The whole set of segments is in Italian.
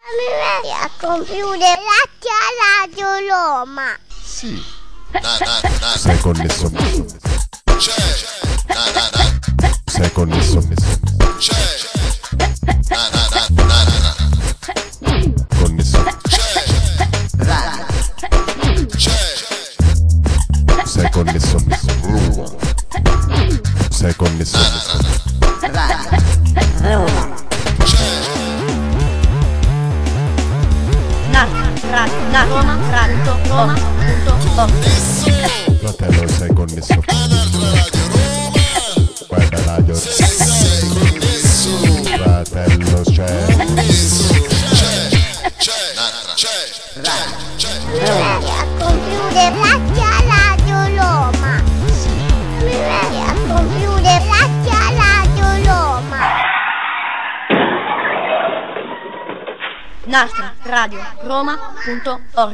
Mi viene a computer Radio Roma. Sì. Sei connesso. Sei connesso. Connesso. Sei connesso. Sei connesso. Fratello, sei connesso. Guarda radio. Fratello, c'è. A computer Radio Roma. Mi viene a computer Radio Roma. Nostra Radio Roma.org.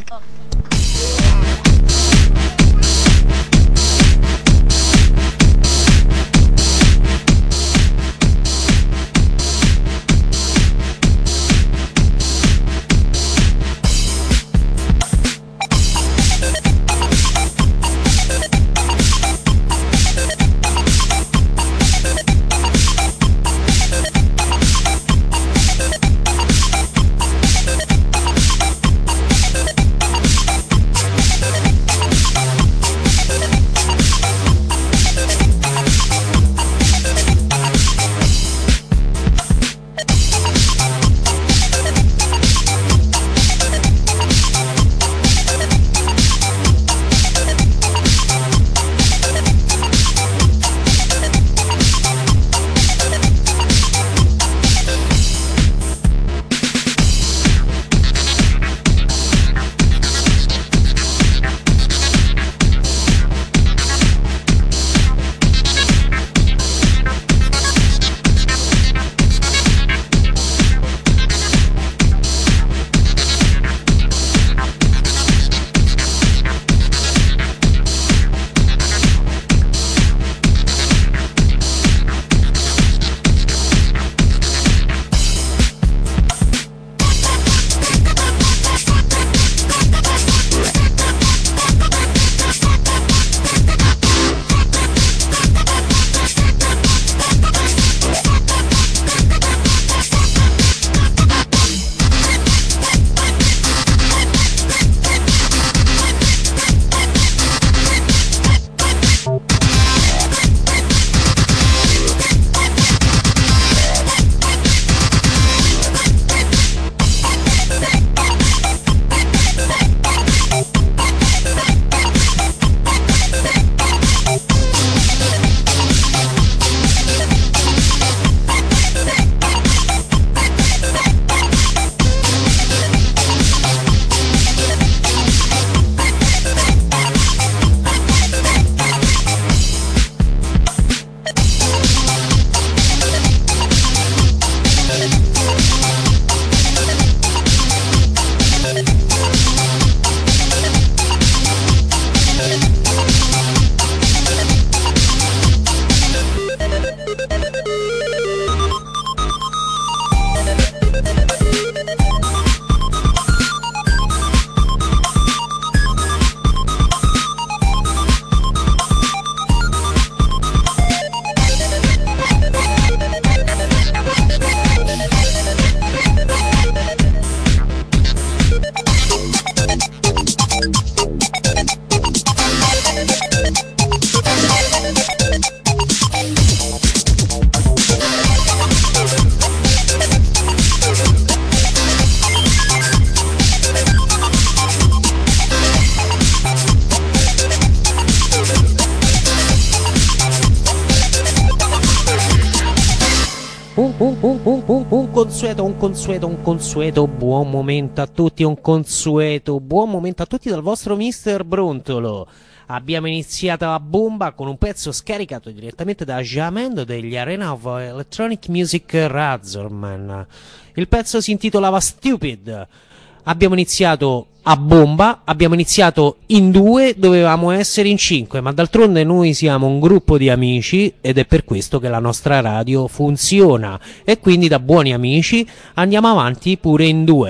Un consueto buon momento a tutti, un consueto buon momento a tutti dal vostro Mister Brontolo. Abbiamo iniziato a bomba con un pezzo scaricato direttamente da Jamendo degli Arena of Electronic Music Razorman. Il pezzo si intitolava Stupid. Abbiamo iniziato a bomba, abbiamo iniziato in 2, dovevamo essere in 5, ma d'altronde noi siamo un gruppo di amici ed è per questo che la nostra radio funziona, e quindi da buoni amici andiamo avanti pure in 2.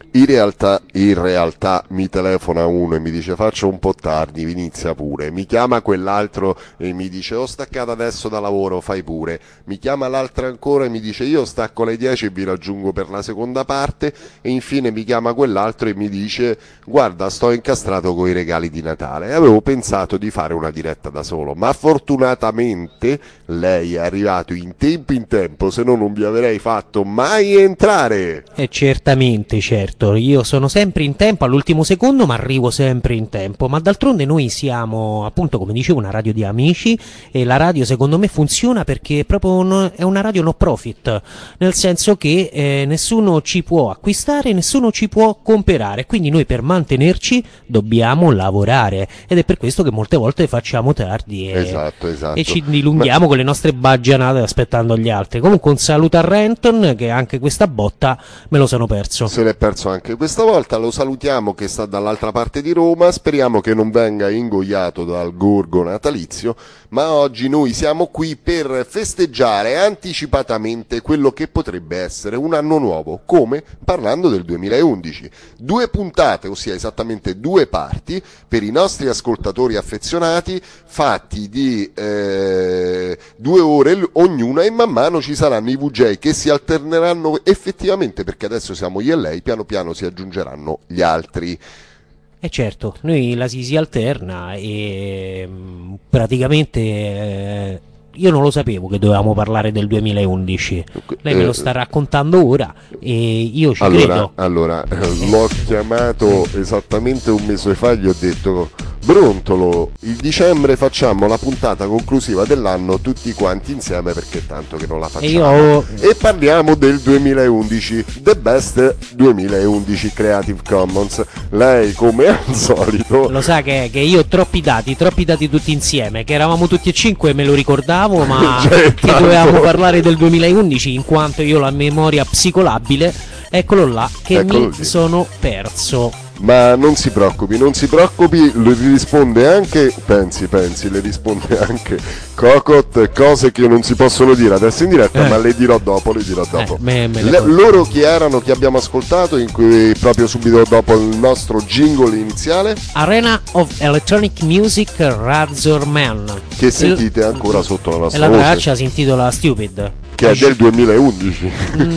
In realtà mi telefona uno e mi dice faccio un po' tardi, inizia pure. Mi chiama quell'altro e mi dice ho staccato adesso da lavoro, fai pure. Mi chiama l'altro ancora e mi dice io stacco alle 10 e vi raggiungo per la seconda parte. E infine mi chiama quell'altro e mi dice guarda sto incastrato con i regali di Natale. Avevo pensato di fare una diretta da solo, ma fortunatamente lei è arrivato in tempo, se no non vi avrei fatto mai entrare. Certamente, certo. Io sono sempre in tempo, all'ultimo secondo, ma arrivo sempre in tempo. Ma d'altronde noi siamo, appunto, come dicevo, una radio di amici, e la radio secondo me funziona perché è una radio no profit, nel senso che nessuno ci può acquistare, nessuno ci può comprare, quindi noi per mantenerci dobbiamo lavorare, ed è per questo che molte volte facciamo tardi Esatto. e ci dilunghiamo con le nostre baggianate aspettando gli altri. Comunque un saluto a Renton, che anche questa botta me lo sono perso. Se l'è perso anche questa volta, lo salutiamo che sta dall'altra parte di Roma, speriamo che non venga ingoiato dal gorgo natalizio, ma oggi noi siamo qui per festeggiare anticipatamente quello che potrebbe essere un anno nuovo, come parlando del 2011. 2 puntate, ossia esattamente 2 parti, per i nostri ascoltatori affezionati, fatti di 2 ore ognuna, e man mano ci saranno i VJ che si alterneranno effettivamente, perché adesso siamo io e lei, piano piano si aggiungeranno gli altri. E certo, noi la si alterna e praticamente io non lo sapevo che dovevamo parlare del 2011. Lei me lo sta raccontando ora e io ci credo. Allora, l'ho chiamato esattamente un mese fa, gli ho detto Brontolo, il dicembre facciamo la puntata conclusiva dell'anno tutti quanti insieme, perché tanto che non la facciamo, e parliamo del 2011, The Best 2011 Creative Commons. Lei, come al solito, lo sa che io ho troppi dati tutti insieme, che eravamo tutti e 5, me lo ricordavo, ma che dovevamo parlare del 2011 in quanto io ho la memoria psicolabile. Eccolo là che mi sono perso. Ma non si preoccupi, le risponde anche, le risponde anche Cocot, cose che non si possono dire adesso in diretta, ma le dirò dopo. Loro chi erano, che abbiamo ascoltato proprio subito dopo il nostro jingle iniziale? Arena of Electronic Music, Razor Man, che sentite ancora sotto la nostra voce. La traccia si intitola Stupid, che è del 2011.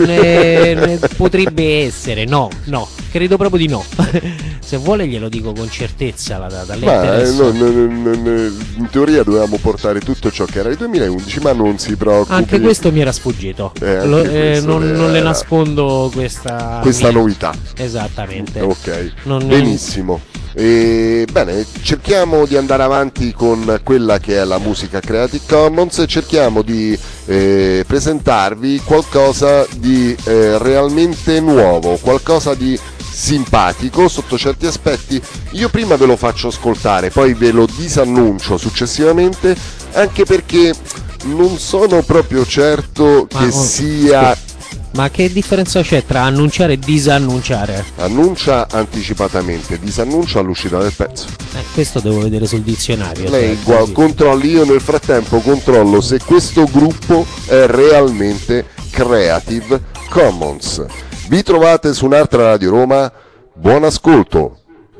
Potrebbe essere, no, credo proprio di no. Se vuole glielo dico con certezza la data. In teoria dovevamo portare tutto ciò che era il 2011, ma non si preoccupi. Anche questo mi era sfuggito. Non le nascondo questa novità. Esattamente. Ok. Benissimo. Bene, cerchiamo di andare avanti con quella che è la musica Creative Commons e cerchiamo di presentarvi qualcosa di realmente nuovo, qualcosa di simpatico sotto certi aspetti. Io prima ve lo faccio ascoltare, poi ve lo disannuncio successivamente, anche perché non sono proprio certo che sia... Ma che differenza c'è tra annunciare e disannunciare? Annuncia anticipatamente, disannuncia all'uscita del pezzo. Questo devo vedere sul dizionario. Lei controlli, io nel frattempo controllo se questo gruppo è realmente Creative Commons. Vi trovate su un'altra Radio Roma, buon ascolto.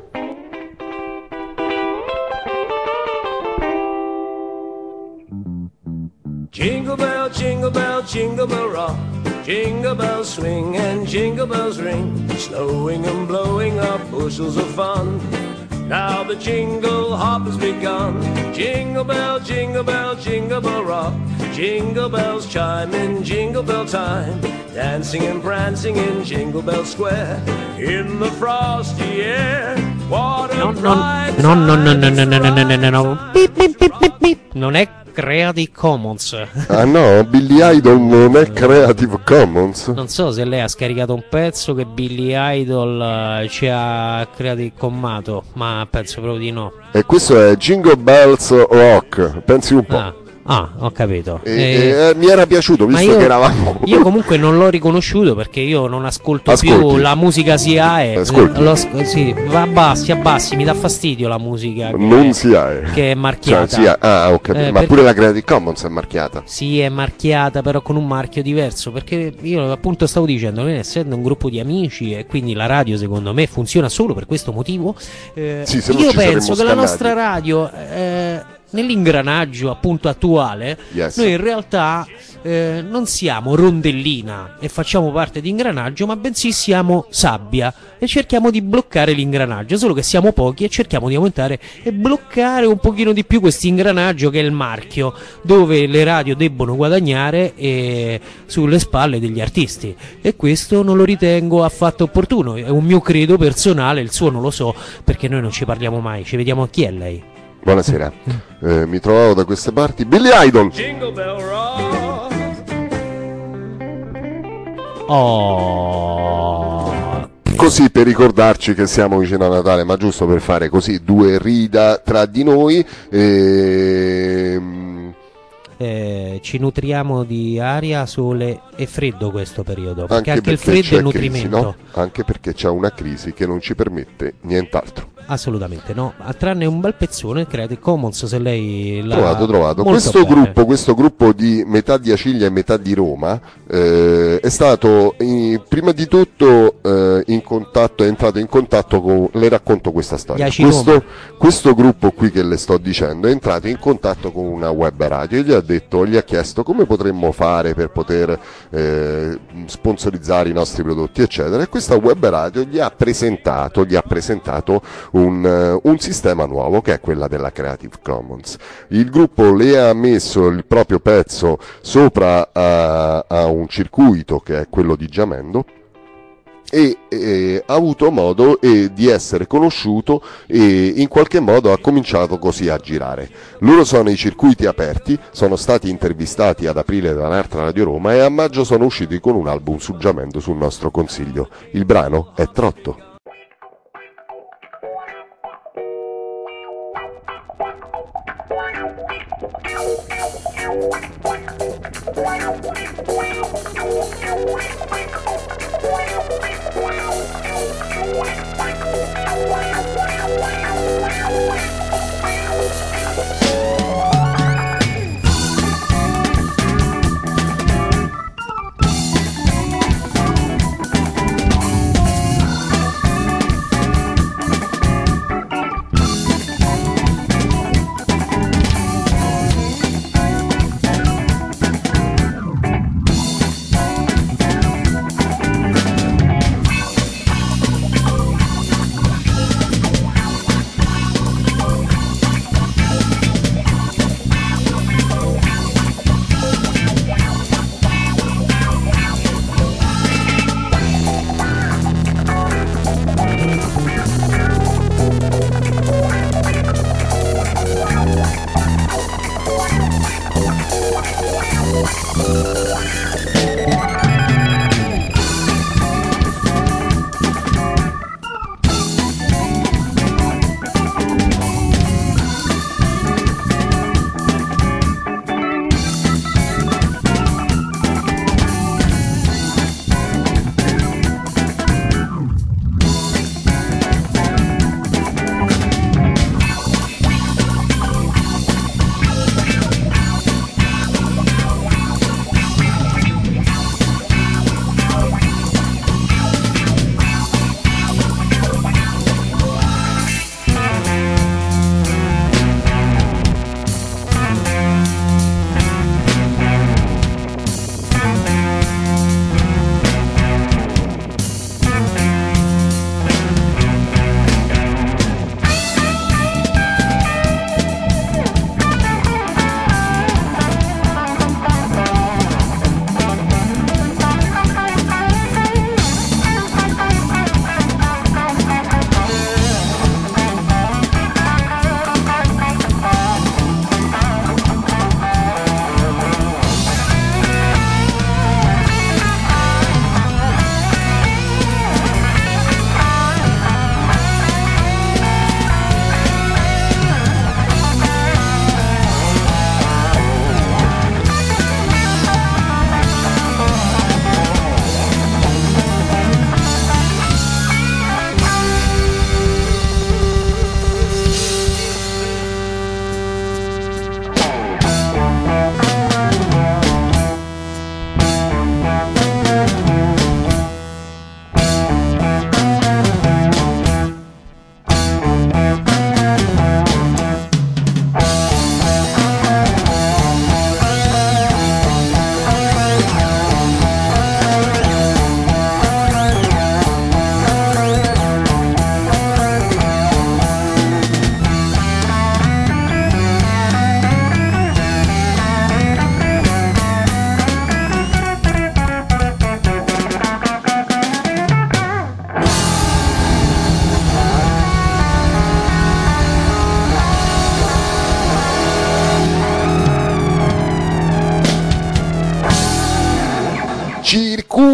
Jingle bell, jingle bell, jingle bell rock. Jingle bells swing and jingle bells ring, snowing and blowing up bushels of fun. Now the jingle hop has begun. Jingle bell, jingle bell, jingle bell rock. Jingle bells chime in jingle bell time, dancing and prancing in Jingle Bell Square, in the frosty air. What a bright time. No. Non è Creative Commons. Ah no, Billy Idol non è Creative Commons. Non so se lei ha scaricato un pezzo che Billy Idol ci ha Creative Commato, ma penso proprio di no. E questo è Jingle Bells Rock, pensi un po'. Ah, ho capito. Mi era piaciuto, visto che eravamo. Io comunque non l'ho riconosciuto perché io non ascolto più la musica SIAE. Sì, va abbassi, mi dà fastidio la musica non SIAE, che è marchiata. Ho capito. Ma pure la Creative Commons è marchiata. Sì, è marchiata, però con un marchio diverso. Perché io appunto stavo dicendo, noi essendo un gruppo di amici e quindi la radio secondo me funziona solo per questo motivo. Io penso che la nostra radio nell'ingranaggio appunto attuale, noi in realtà non siamo rondellina e facciamo parte di ingranaggio, ma bensì siamo sabbia e cerchiamo di bloccare l'ingranaggio, solo che siamo pochi e cerchiamo di aumentare e bloccare un pochino di più questo ingranaggio che è il marchio, dove le radio debbono guadagnare sulle spalle degli artisti, e questo non lo ritengo affatto opportuno, è un mio credo personale, il suo non lo so, perché noi non ci parliamo mai. Ci vediamo. Chi è lei? Buonasera, mi trovavo da queste parti. Billy Idol. Oh. Così per ricordarci che siamo vicino a Natale, ma giusto per fare così due rida tra di noi. Ci nutriamo di aria, sole e freddo questo periodo, perché anche il freddo è nutrimento. Crisi, no? Anche perché c'è una crisi che non ci permette nient'altro. Assolutamente no, tranne un bel pezzone Creative Commons, se lei l'ha trovato. Questo gruppo di metà di Acilia e metà di Roma è stato prima di tutto è entrato in contatto con, le racconto questa storia. Questo gruppo qui che le sto dicendo è entrato in contatto con una web radio e gli ha chiesto come potremmo fare per poter sponsorizzare i nostri prodotti eccetera, e questa web radio gli ha presentato un sistema nuovo che è quella della Creative Commons. Il gruppo le ha messo il proprio pezzo sopra a un circuito che è quello di Jamendo e ha avuto modo di essere conosciuto e in qualche modo ha cominciato così a girare. Loro sono i circuiti aperti, sono stati intervistati ad aprile da un'altra Radio Roma e a maggio sono usciti con un album su Jamendo sul nostro consiglio. Il brano è Trotto.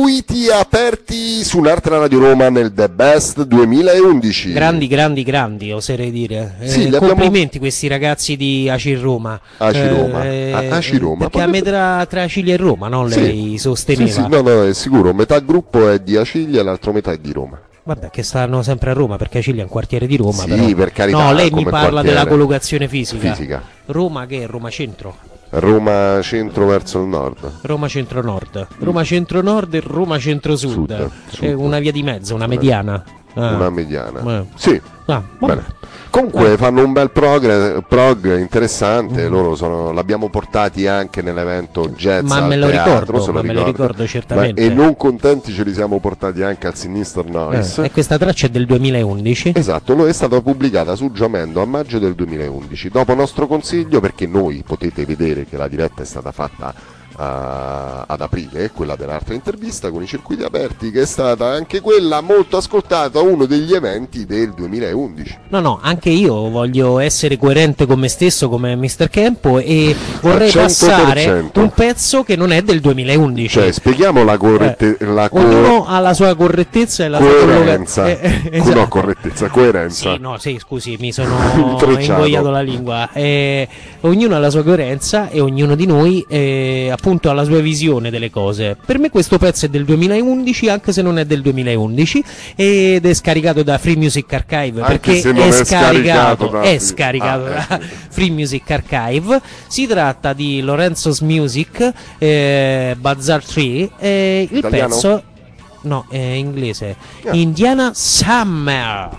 circuiti aperti su un'altra Radio Roma nel The Best 2011. Grandi, oserei dire. Sì, complimenti questi ragazzi di Acil Roma. Acil Roma. Perché a metà tra Acilia e Roma, no? Lei sosteneva. Sì, no, è sicuro. Metà gruppo è di Acilia e l'altro metà è di Roma. Vabbè, che stanno sempre a Roma, perché Acilia è un quartiere di Roma. Sì, però. per carità. No, lei mi parla quartiere. della collocazione fisica. Roma che è? Roma Centro? Roma Centro verso il nord. Roma Centro-Nord. Roma Centro-Nord e Roma Centro-Sud. È una via di mezzo, una mediana. Una mediana. Sì. Bene. Comunque fanno un bel prog interessante, loro l'abbiamo portati anche nell'evento Jazz al teatro, me lo ricordo certamente. E non contenti ce li siamo portati anche al Sinister Noise. E questa traccia è del 2011. Esatto, è stata pubblicata su Giamendo a maggio del 2011, dopo nostro consiglio, perché noi potete vedere che la diretta è stata fatta ad aprile, quella dell'altra intervista con i circuiti aperti, che è stata anche quella molto ascoltata, uno degli eventi del 2011. No, anche io voglio essere coerente con me stesso come Mr. Campo e vorrei 100%. Passare un pezzo che non è del 2011. Cioè, spieghiamo la correttezza. Ognuno ha la sua correttezza e la coerenza. sua esatto. No, correttezza, coerenza. Sì, scusi, mi sono ingoiato la lingua. Ognuno ha la sua coerenza e ognuno di noi appunto ha la sua visione delle cose. Per me questo pezzo è del 2011, anche se non è del 2011, ed è scaricato da Free Music Archive, anche perché se non è scaricato da Free Music Archive. Si tratta di Lorenzo's Music, Bazaar 3, il Italiano? pezzo no, è inglese, Indiana Summer.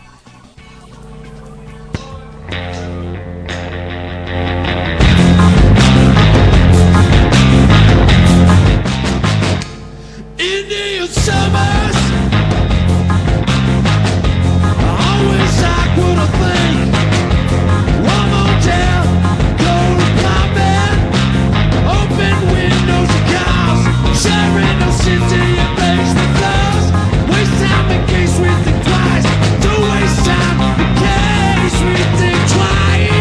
Indian summers, always I would think. One motel, cold combat, open windows and cars, sharing no city and basement floors. Waste time in case we think twice. Don't waste time in case we think twice.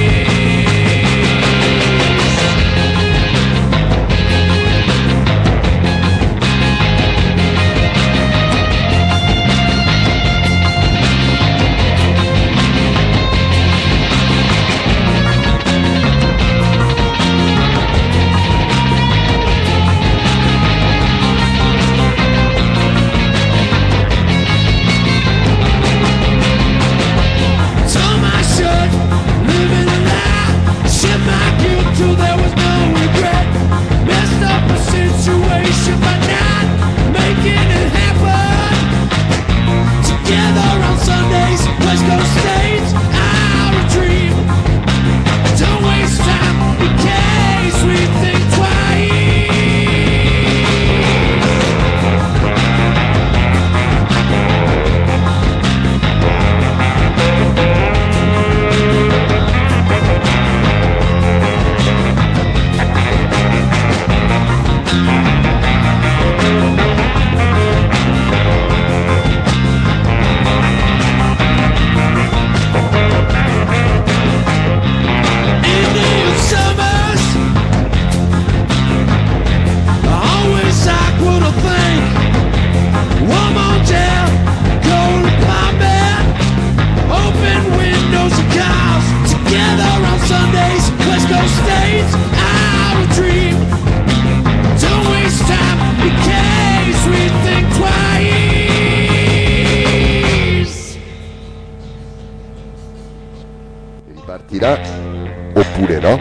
Ripartirà oppure no?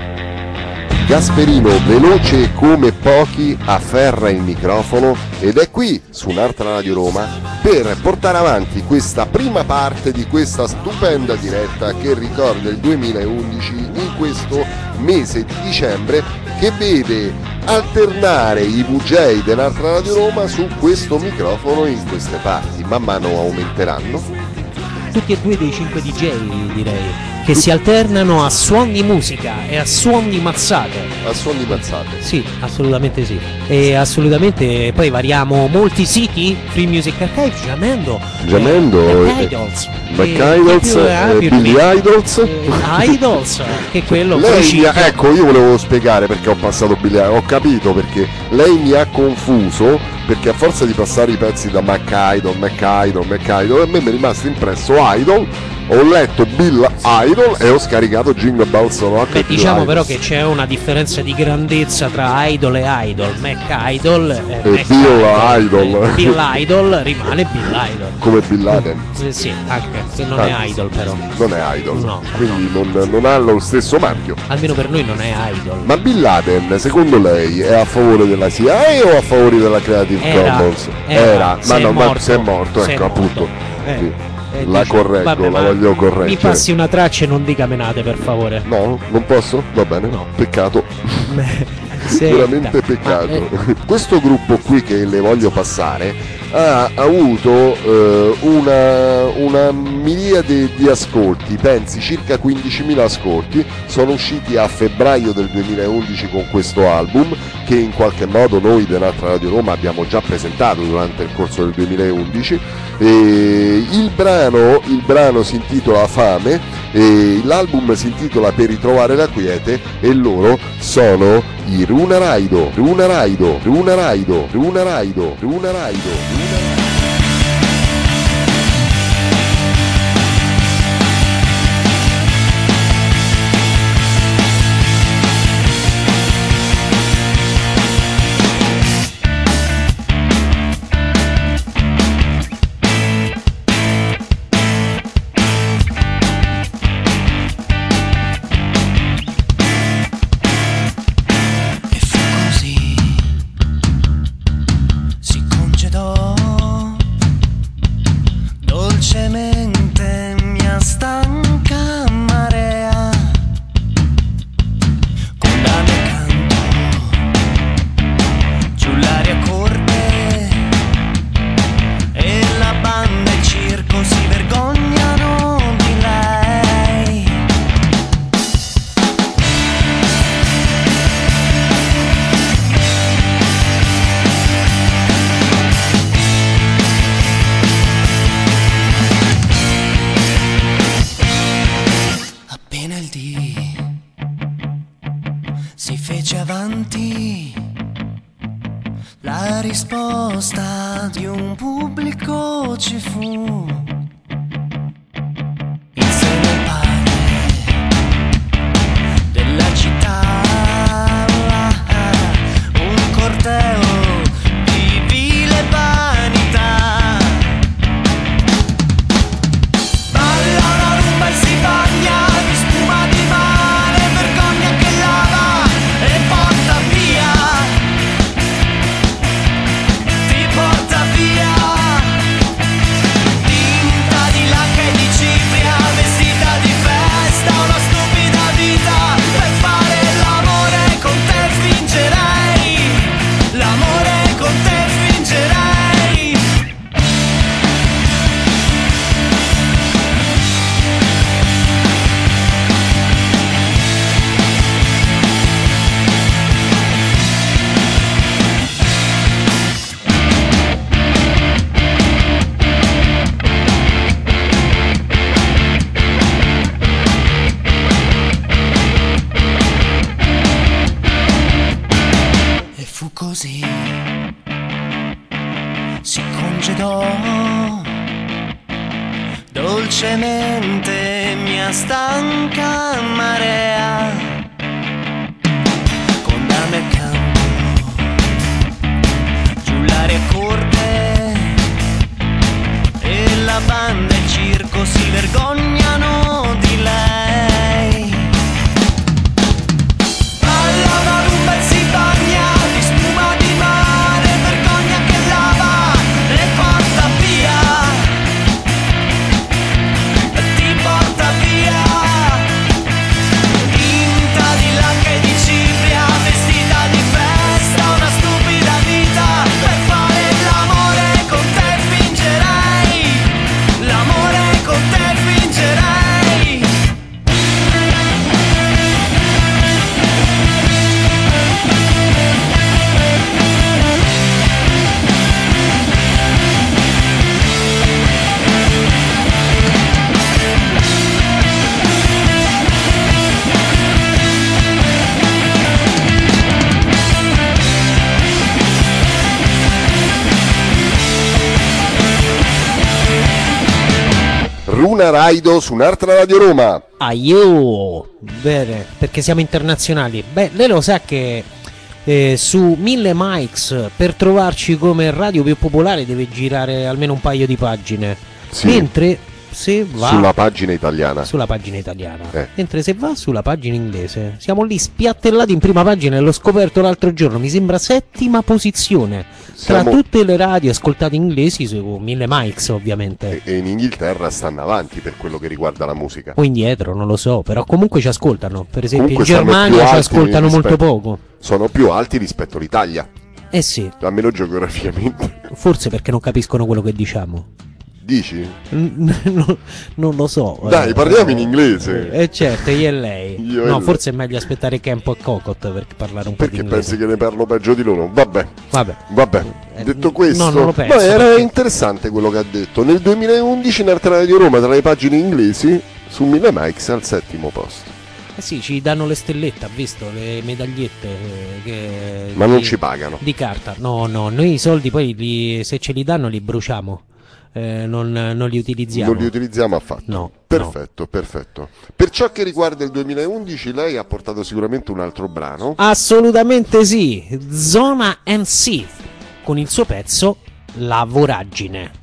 Gasperino, veloce come pochi, afferra il microfono ed è qui su un'altra Radio Roma per portare avanti questa prima parte di questa stupenda diretta che ricorda il 2011 in questo mese di dicembre, che vede alternare i VJ dell'altra Radio Roma su questo microfono in queste parti. Man mano aumenteranno. Tutti e due dei 5 DJ, direi, che si alternano a suoni di musica e a suoni di mazzate. A suoni mazzate. Sì, assolutamente sì. E assolutamente poi variamo molti siti, Free Music Archive, Jamendo, McIdols, Billy Idols. Idols, che è quello Ecco, io volevo spiegare perché ho passato Billy Idol, ho capito perché lei mi ha confuso, perché a forza di passare i pezzi da McIdol, a me mi è rimasto impresso Idol. Ho letto Bill Idol e ho scaricato Jingle Bells Rock. Beh, diciamo però che c'è una differenza di grandezza tra Idol e Idol. McIdol e Bill Idol. Bill Idol rimane Bill Idol. Come Bin Laden. Sì, anche se non è Idol però. Non è Idol. No, quindi non ha lo stesso marchio. Almeno per noi non è Idol. Ma Bin Laden, secondo lei, è a favore della CIA o a favore della Creative Commons? Era. Ma se è morto, ecco appunto. Sì. La correggo, vabbè, la voglio correggere. Mi passi una traccia e non dica menate, per favore. No, non posso? Va bene, no. Peccato. Veramente peccato. Questo gruppo qui che le voglio passare ha avuto una miriade di ascolti, pensi circa 15.000 ascolti, sono usciti a febbraio del 2011 con questo album che in qualche modo noi dell'altra Radio Roma abbiamo già presentato durante il corso del 2011. Il brano si intitola Fame e l'album si intitola Per ritrovare la quiete e loro sono i Runa Raido. La risposta di un pubblico ci fu. Insieme al padre della città, un corteo di vile vanità. Balla una rumba e si bagna di spuma di mare, vergogna che lava e porta via. Porta via, tinta di lacca e di cipria, vestita di festa, una stupida vita. Per fare l'amore con te fingerei, l'amore con te fingerei. Fu così, si congedò, dolcemente mia stanca marea, con dame accanto, giù l'aria corte, e la banda e il circo si vergognano di lei. Balla una rumba e si bagna di spuma di mare, vergogna che lava e porta via, ti porta via. Tinta di lacca e di cipria, vestita di festa, una stupida vita. Per fare l'amore con te fingerei, l'amore con te fingerei. Runa Raido su un'altra Radio Roma. Aio! Bene, perché siamo internazionali. Beh, lei lo sa che su 1000 mics per trovarci come radio più popolare deve girare almeno un paio di pagine. Sì. Mentre se va Sulla pagina italiana. Mentre se va sulla pagina inglese siamo lì spiattellati in prima pagina e l'ho scoperto l'altro giorno, mi sembra 7ª posizione tra tutte le radio ascoltate inglesi su 1000 mics ovviamente. E in Inghilterra stanno avanti per quello che riguarda la musica. O indietro, non lo so, però comunque ci ascoltano. Per esempio Comunque in Germania ci sono più ascoltano alti molto poco. Sono più alti rispetto all'Italia. Eh sì, Almeno geograficamente. forse perché non capiscono quello che diciamo. Dici? Non lo so. Dai, parliamo in inglese. Certo, io e lei. Io e No, lei. forse è meglio aspettare Campo e Cocot per parlare un po' di Perché inglese. pensi che ne parlo peggio di loro? Vabbè. Vabbè. Detto questo, no, non lo penso, ma era perché- interessante quello che ha detto. Nel 2011 in Arte Radio Roma, tra le pagine inglesi, su 1000 mics al 7° posto. Eh sì, ci danno le stellette, ha visto, le medagliette Ma non ci pagano. di carta. No, noi i soldi poi se ce li danno li bruciamo. Non li utilizziamo. Non li utilizziamo affatto. No. Perfetto. Per ciò che riguarda il 2011, lei ha portato sicuramente un altro brano. Assolutamente sì. Zona MC con il suo pezzo La Voragine.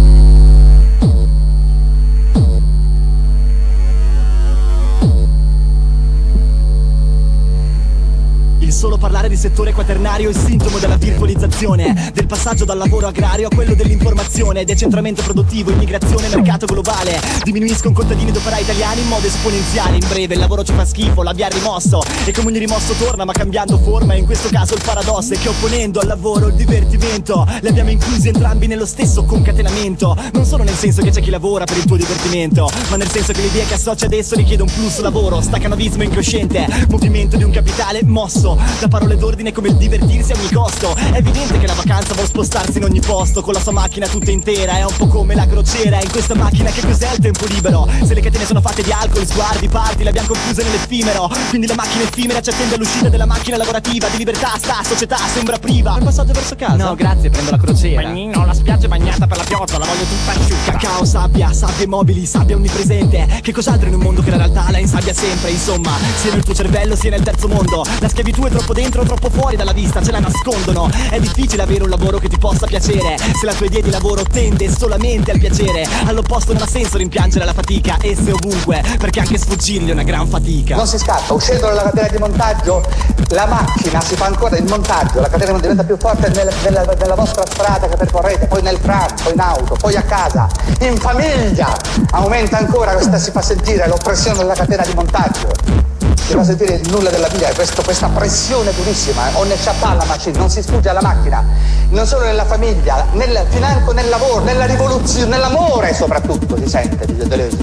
Il solo parlare di settore quaternario è sintomo della virtualizzazione, del passaggio dal lavoro agrario a quello dell'informazione, decentramento produttivo, immigrazione, mercato globale. Diminuiscono contadini ed operai italiani in modo esponenziale. In breve il lavoro ci fa schifo, l'abbiamo rimosso e come ogni rimosso torna ma cambiando forma. E in questo caso il paradosso è che opponendo al lavoro il divertimento li abbiamo inclusi entrambi nello stesso concatenamento. Non solo nel senso che c'è chi lavora per il tuo divertimento, ma nel senso che l'idea che associa adesso richiede un flusso lavoro, staccanovismo incosciente, movimento di un capitale mosso da parole d'ordine come il divertirsi a ogni costo. È evidente che la vacanza vuol spostarsi in ogni posto con la sua macchina tutta intera. È un po' come la crociera in questa macchina. Che cos'è il tempo libero? Se le catene sono fatte di alcol, sguardi, parti, le abbiamo confuse nell'effimero. Quindi la macchina effimera ci attende all'uscita della macchina lavorativa. Di libertà sta società sembra priva. Un passaggio verso casa? No, grazie, prendo la crociera. Bagnino, la spiaggia è bagnata per la pioggia, la voglio tutta asciutta. Cacao, sabbia mobili, sabbia onnipresente. Che cos'altro in un mondo che la realtà la insabbia sempre? Insomma, sia nel tuo cervello sia nel terzo mondo. La schiavitù è troppo dentro, troppo fuori dalla vista, ce la nascondono. È difficile avere un lavoro che ti possa piacere se la tua idea di lavoro tende solamente al piacere. All'opposto non ha senso rimpiangere la fatica, essa è ovunque, perché anche sfuggirgli è una gran fatica. Non si scappa, uscendo dalla catena di montaggio la macchina si fa ancora il montaggio, la catena non diventa più forte nella vostra strada che percorrete, poi nel tram, poi in auto, poi a casa, in famiglia aumenta ancora questa, si fa sentire l'oppressione della catena di montaggio. Si fa sentire il nulla della vita, questa pressione durissima, on échappe à la machine, non si sfugge alla macchina, non solo nella famiglia, financo nel lavoro, nella rivoluzione, nell'amore soprattutto si sente di Deleuze.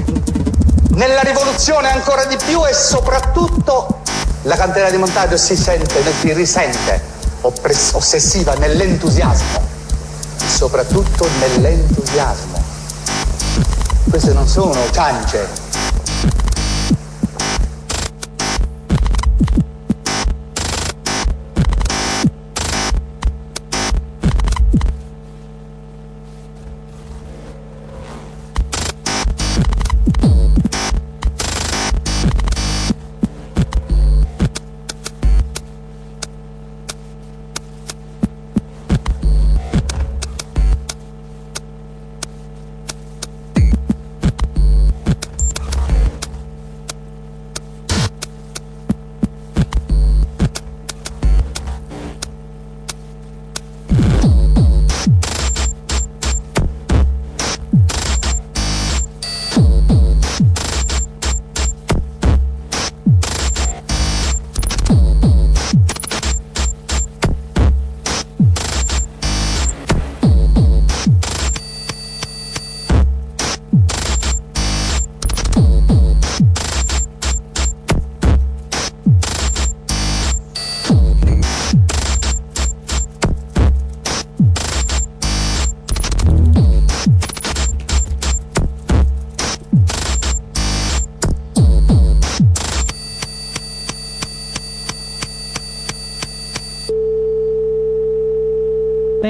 Nella rivoluzione ancora di più e soprattutto la catena di montaggio si risente ossessiva nell'entusiasmo, soprattutto nell'entusiasmo. Queste non sono ciance.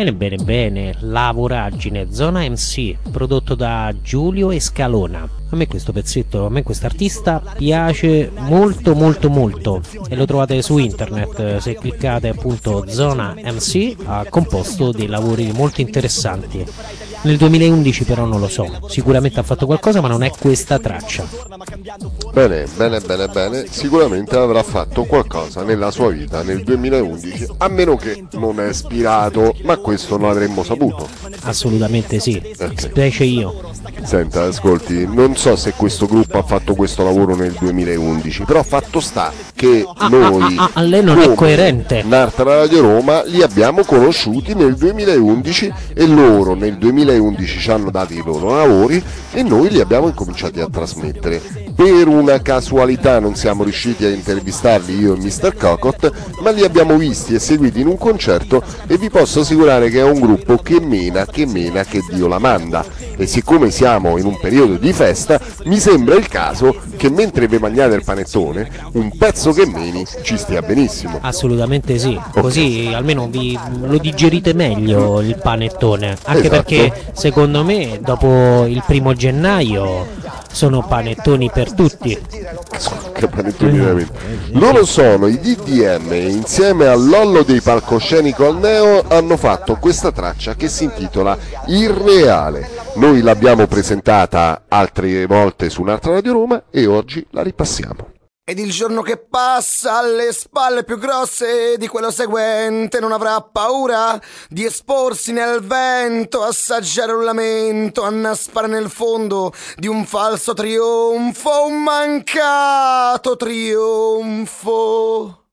Bene, bene, bene. La voragine, Zona MC, prodotto da Giulio e Scalona. A me questo pezzetto, a me quest'artista piace molto molto molto e lo trovate su internet. Se cliccate appunto Zona MC ha composto dei lavori molto interessanti. Nel 2011 però non lo so, sicuramente ha fatto qualcosa ma non è questa traccia. Bene, bene, bene, bene, sicuramente avrà fatto qualcosa nella sua vita nel 2011, a meno che non è ispirato, ma questo non avremmo saputo. Assolutamente sì, specie io. Senta, ascolti, non so se questo gruppo ha fatto questo lavoro nel 2011, però fatto sta che noi, lei non è coerente. Narta Radio Roma, li abbiamo conosciuti nel 2011 e loro nel 2011 ci hanno dato i loro lavori e noi li abbiamo incominciati a trasmettere. Per una casualità non siamo riusciti a intervistarli io e Mr. Cocott, ma li abbiamo visti e seguiti in un concerto e vi posso assicurare che è un gruppo che mena che Dio la manda. E siccome siamo in un periodo di festa, mi sembra il caso che mentre vi mangiate il panettone, un pezzo che meni ci stia benissimo. Assolutamente sì, così almeno vi lo digerite meglio il panettone, anche Esatto. perché secondo me dopo il 1 gennaio sono panettoni per tutti. Che panettoni veramente. Loro sono i DDM e insieme a Lollo dei Palcoscenico al Neo hanno fatto questa traccia che si intitola Irreale. Noi l'abbiamo presentata altre volte su un'altra Radio Roma e oggi la ripassiamo. Ed il giorno che passa alle spalle più grosse di quello seguente non avrà paura di esporsi nel vento, assaggiare un lamento, annaspare nel fondo di un falso trionfo, un mancato trionfo.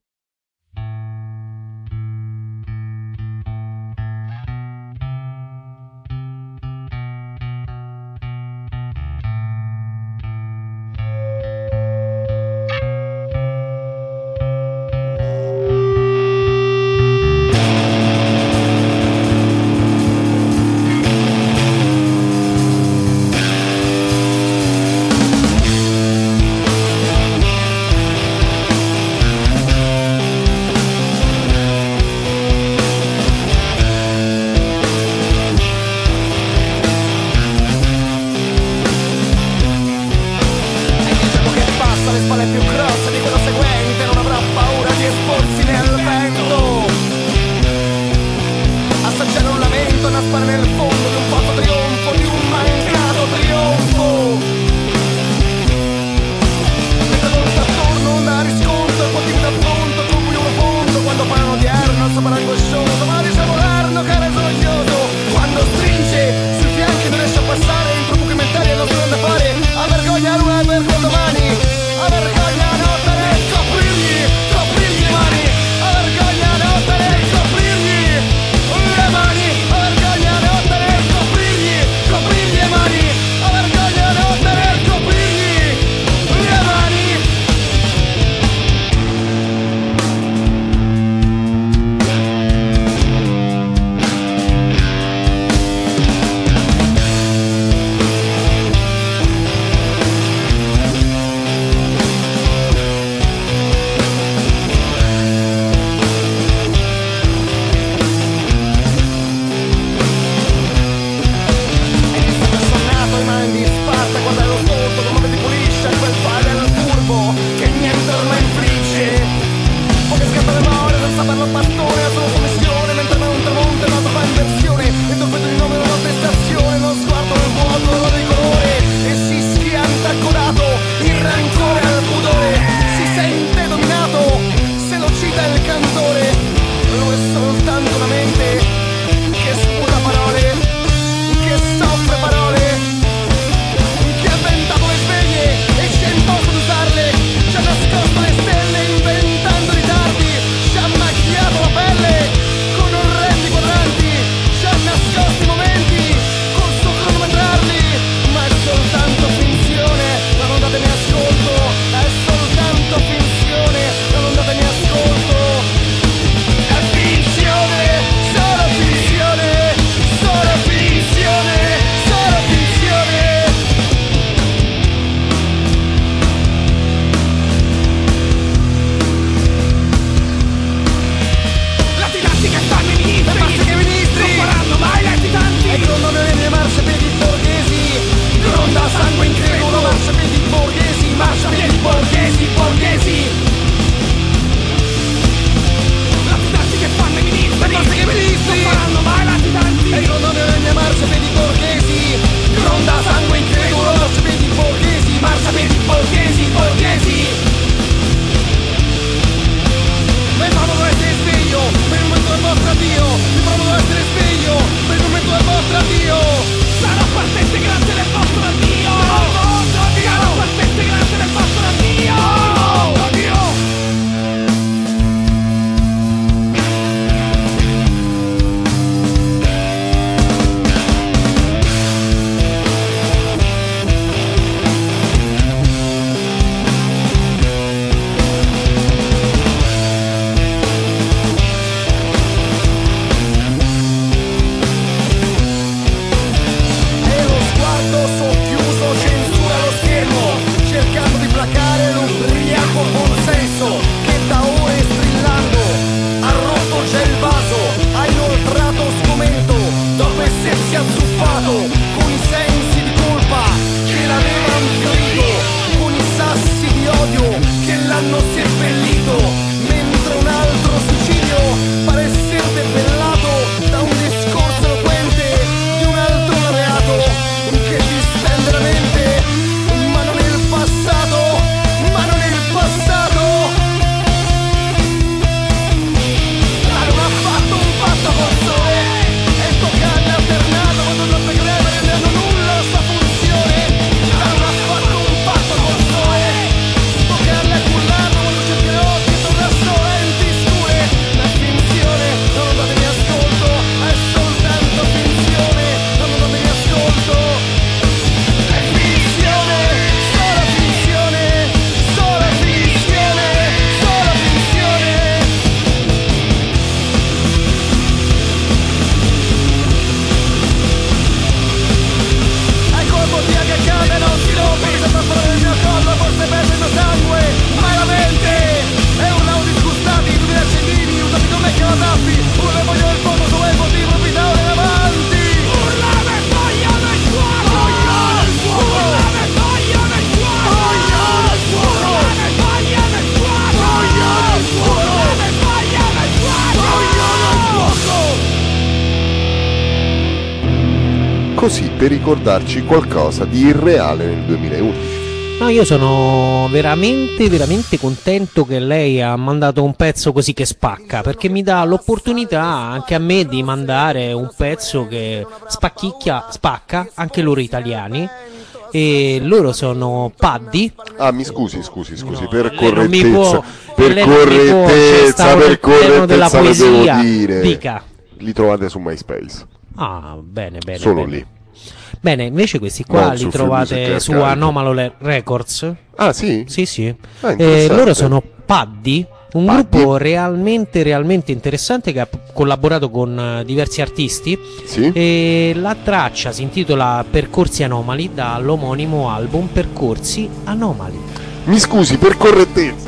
così per ricordarci qualcosa di irreale nel 2011. No, io sono veramente, veramente contento che lei ha mandato un pezzo così che spacca, perché mi dà l'opportunità anche a me di mandare un pezzo che spacca, anche loro italiani, e loro sono Paddy. Ah, mi scusi, No, per lei non mi correttezza, può- lei non mi può, c'è stato per il piano della correttezza lo devo poesia. dire. Dica. Li trovate su MySpace, Ah, bene, solo bene. lì. Bene, invece questi qua Non li su Free trovate Music su Archive. Anomaly Records. Ah, sì? Sì. Ah, interessante. Loro sono Paddy, un Paddy. gruppo realmente interessante che ha collaborato con diversi artisti. Sì? E la traccia si intitola Percorsi Anomali, dall'omonimo album Percorsi Anomali. Mi scusi, per correttezza.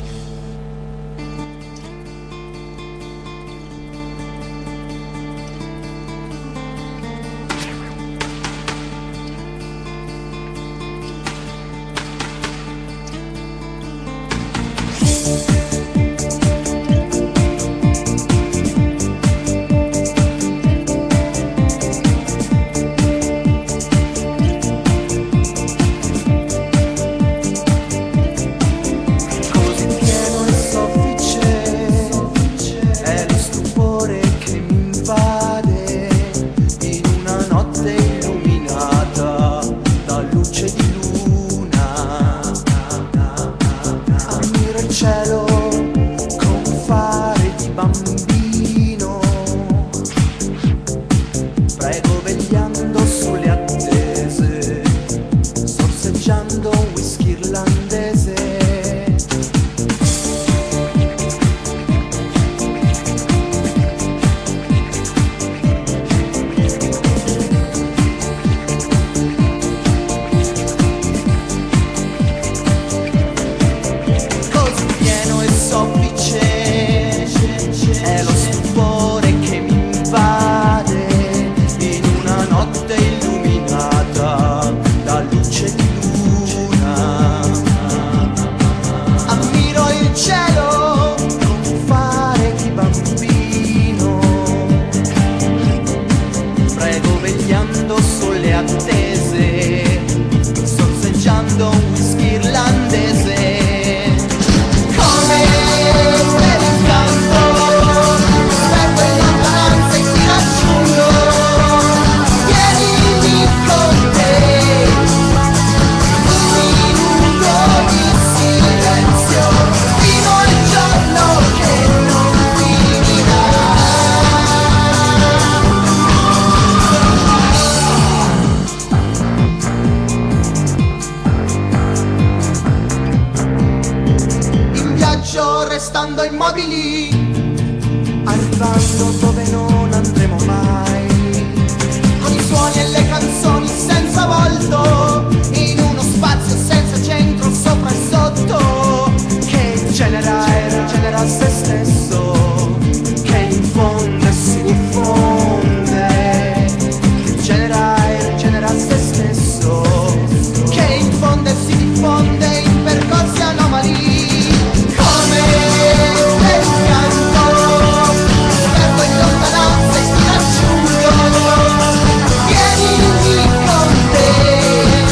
Così pieno e soffice è lo stupore che mi invade in una notte illuminata da luce di luna. Ammiro il cielo con fare di bambino, prego vegliando sulle attese, sorseggiando un whisky irlandese. Così pieno e soffice è lo stupore che mi invade in una notte illuminata da luce di luna. Ammiro il cielo con fare di bambino, prego vegliando sulle attese, sorseggiando un whisky irlandese. Come per incanto, perdo in lontananza e ti raggiungo. Vienimi con te, un minuto di silenzio, fino al giorno che non finirà. In viaggio restando immobili, arrivando dove non andremo mai, con i suoni e le canzoni senza volto, in uno spazio senza centro sopra e sotto, che genera e rigenera se stesso, che infonde e si diffonde, che genera e rigenera se stesso, che infonde e si diffonde in percorsi anomali. Come per incanto, perdo in lontananza e ti raggiungo. Vienimi con te,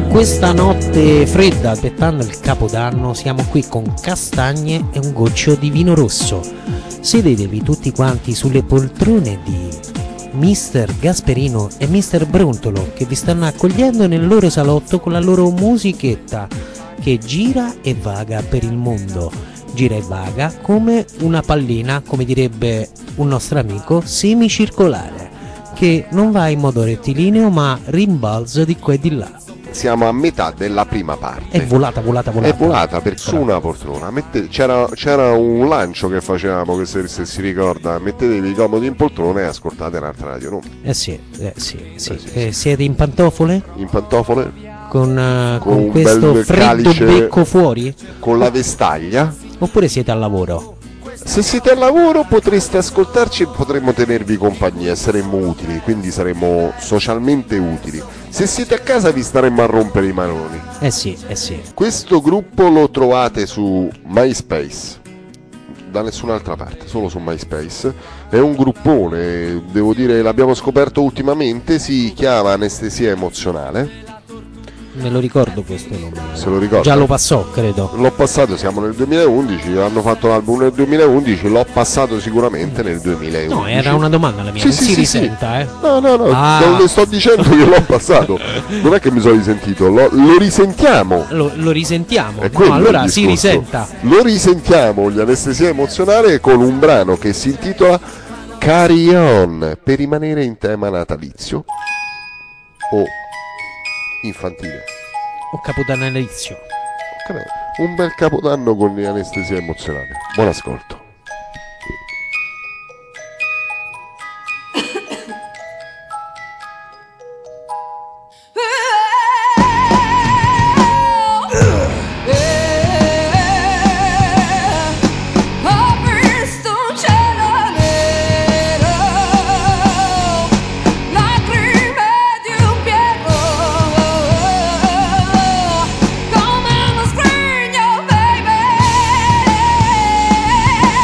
questa notte fredda, aspettando il Capodanno, siamo qui con castagne e un goccio di vino rosso. Sedetevi tutti quanti sulle poltrone di Mr. Gasperino e Mr. Brontolo, che vi stanno accogliendo nel loro salotto con la loro musichetta che gira e vaga per il mondo. Gira e vaga come una pallina, come direbbe un nostro amico, semicircolare, che non va in modo rettilineo ma rimbalza di qua e di là. Siamo a metà della prima parte. È volata. È volata per su una poltrona. C'era un lancio che facevamo, che se si ricorda, mettetevi comodi in poltrona e ascoltate un'altra radio. No? Sì. Siete in pantofole? In pantofole? Con questo freddo becco fuori? Con la vestaglia? Oppure siete al lavoro? Se siete al lavoro potreste ascoltarci e potremmo tenervi compagnia, saremmo utili, quindi saremmo socialmente utili. Se siete a casa vi staremmo a rompere i maroni. Eh sì. Questo gruppo lo trovate su MySpace, da nessun'altra parte, solo su MySpace. È un gruppone, devo dire, l'abbiamo scoperto ultimamente, si chiama Anestesia Emozionale. Me lo ricordo questo nome. Se lo ricordo. Già lo passò, credo. L'ho passato, siamo nel 2011, hanno fatto l'album nel 2011, l'ho passato sicuramente nel 2011. No, era una domanda la mia, non si risenta, eh. No, non le sto dicendo che l'ho passato. Non è che mi sono risentito, lo risentiamo. Lo risentiamo. No, allora si risenta. Lo risentiamo, gli Anestesia Emozionale, con un brano che si intitola Carry On, per rimanere in tema natalizio o infantile o capodanalizio. Un bel capodanno con gli Anestesia Emozionale. Buon ascolto. Come uno scrigno, baby.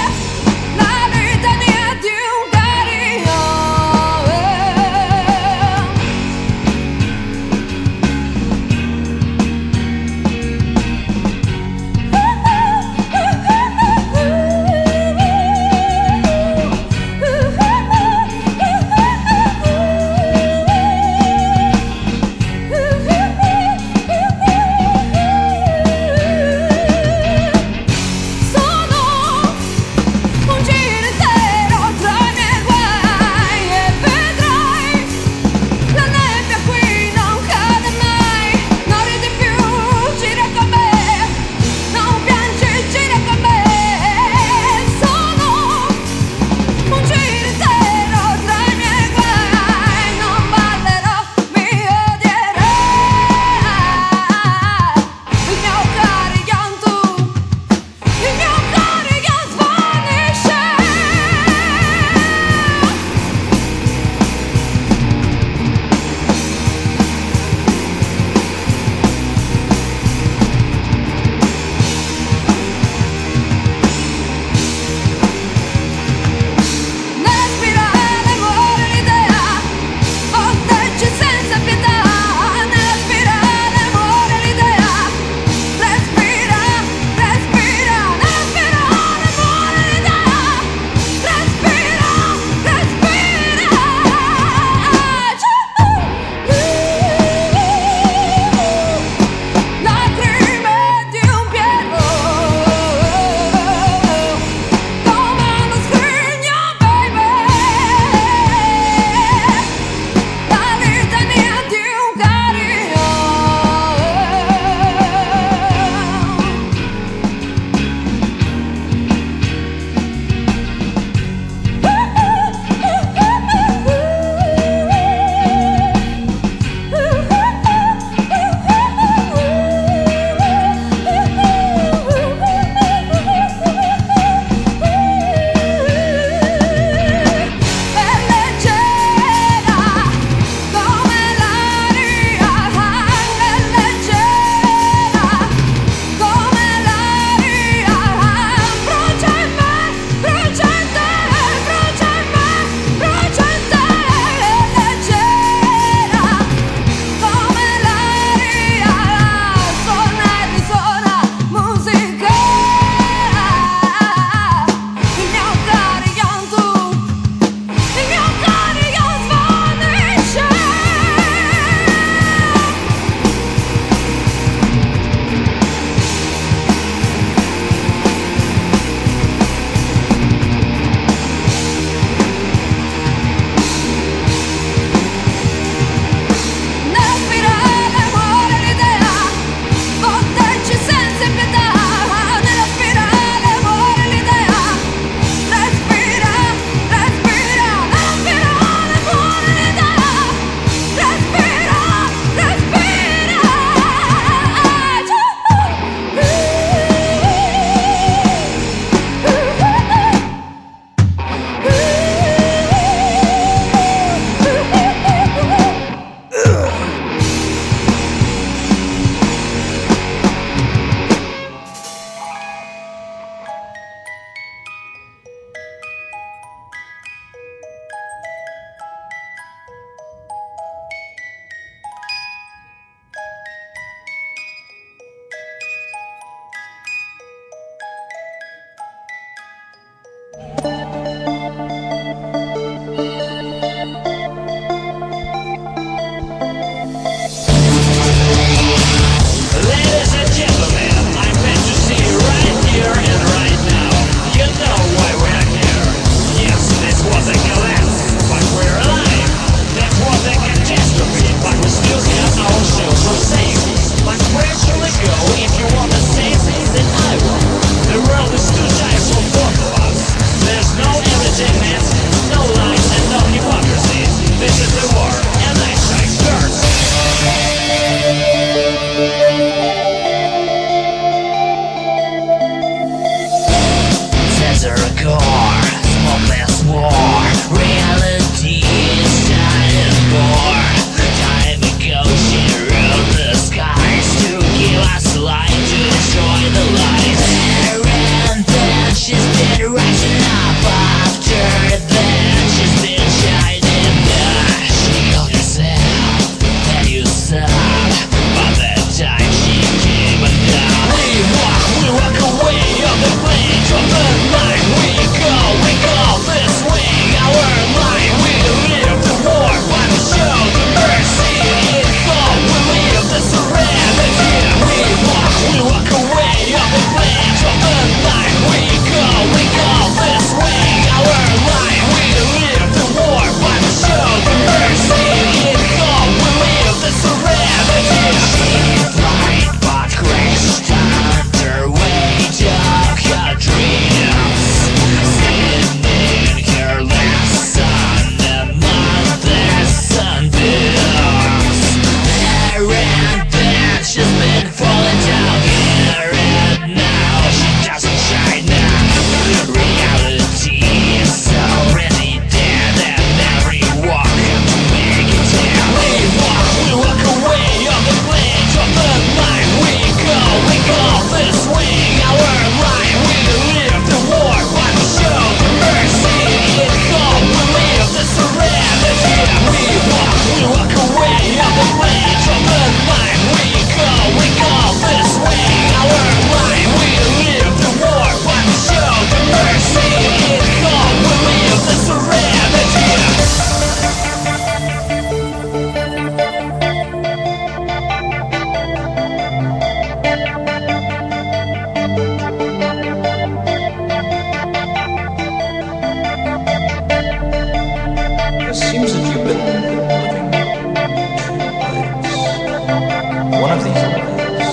of these waves.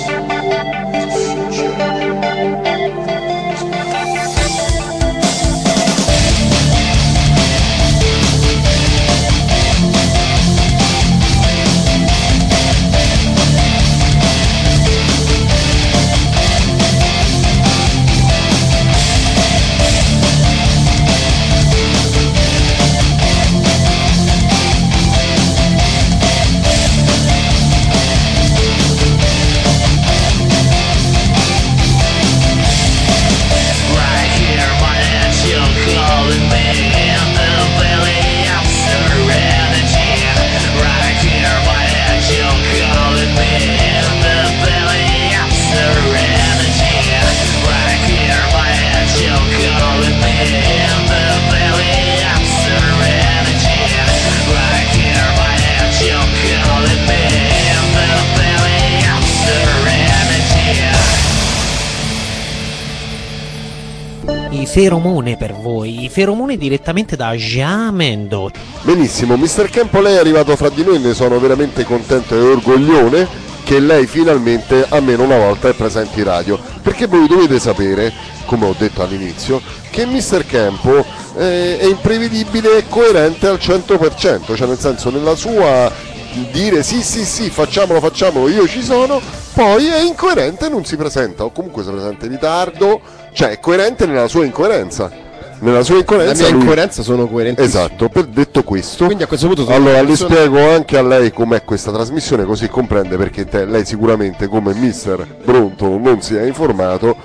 Feromone per voi, i feromoni direttamente da Jamendo. Benissimo, Mr. Campo, lei è arrivato fra di noi, ne sono veramente contento e orgoglione che lei finalmente almeno una volta è presente in radio, perché voi dovete sapere, come ho detto all'inizio, che Mr. Campo è imprevedibile e coerente al 100%, cioè nel senso nella sua dire sì facciamolo, io ci sono, poi è incoerente e non si presenta, o comunque si presenta in ritardo, cioè è coerente nella sua incoerenza. Nella sua incoerenza, la mia incoerenza sono coerente. Esatto, per detto questo, quindi a questo punto allora le spiego anche a lei com'è questa trasmissione, così comprende perché lei sicuramente come Mister Brontolo non si è informato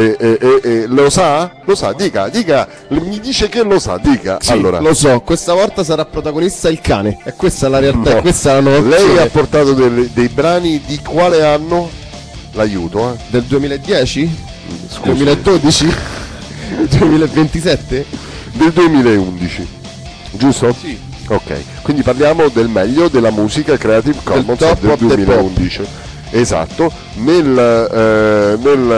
e lo sa? Lo sa, dica, mi dice che lo sa, dica. Sì, allora, lo so, questa volta sarà protagonista il cane, e questa è la realtà, no. Questa è la nuova Lei ha portato dei brani di quale anno? L'aiuto, Del 2010? Scusi. 2012? 2027? Del 2011, giusto? Sì. Ok, quindi parliamo del meglio della musica Creative Commons del 2011. Esatto, nella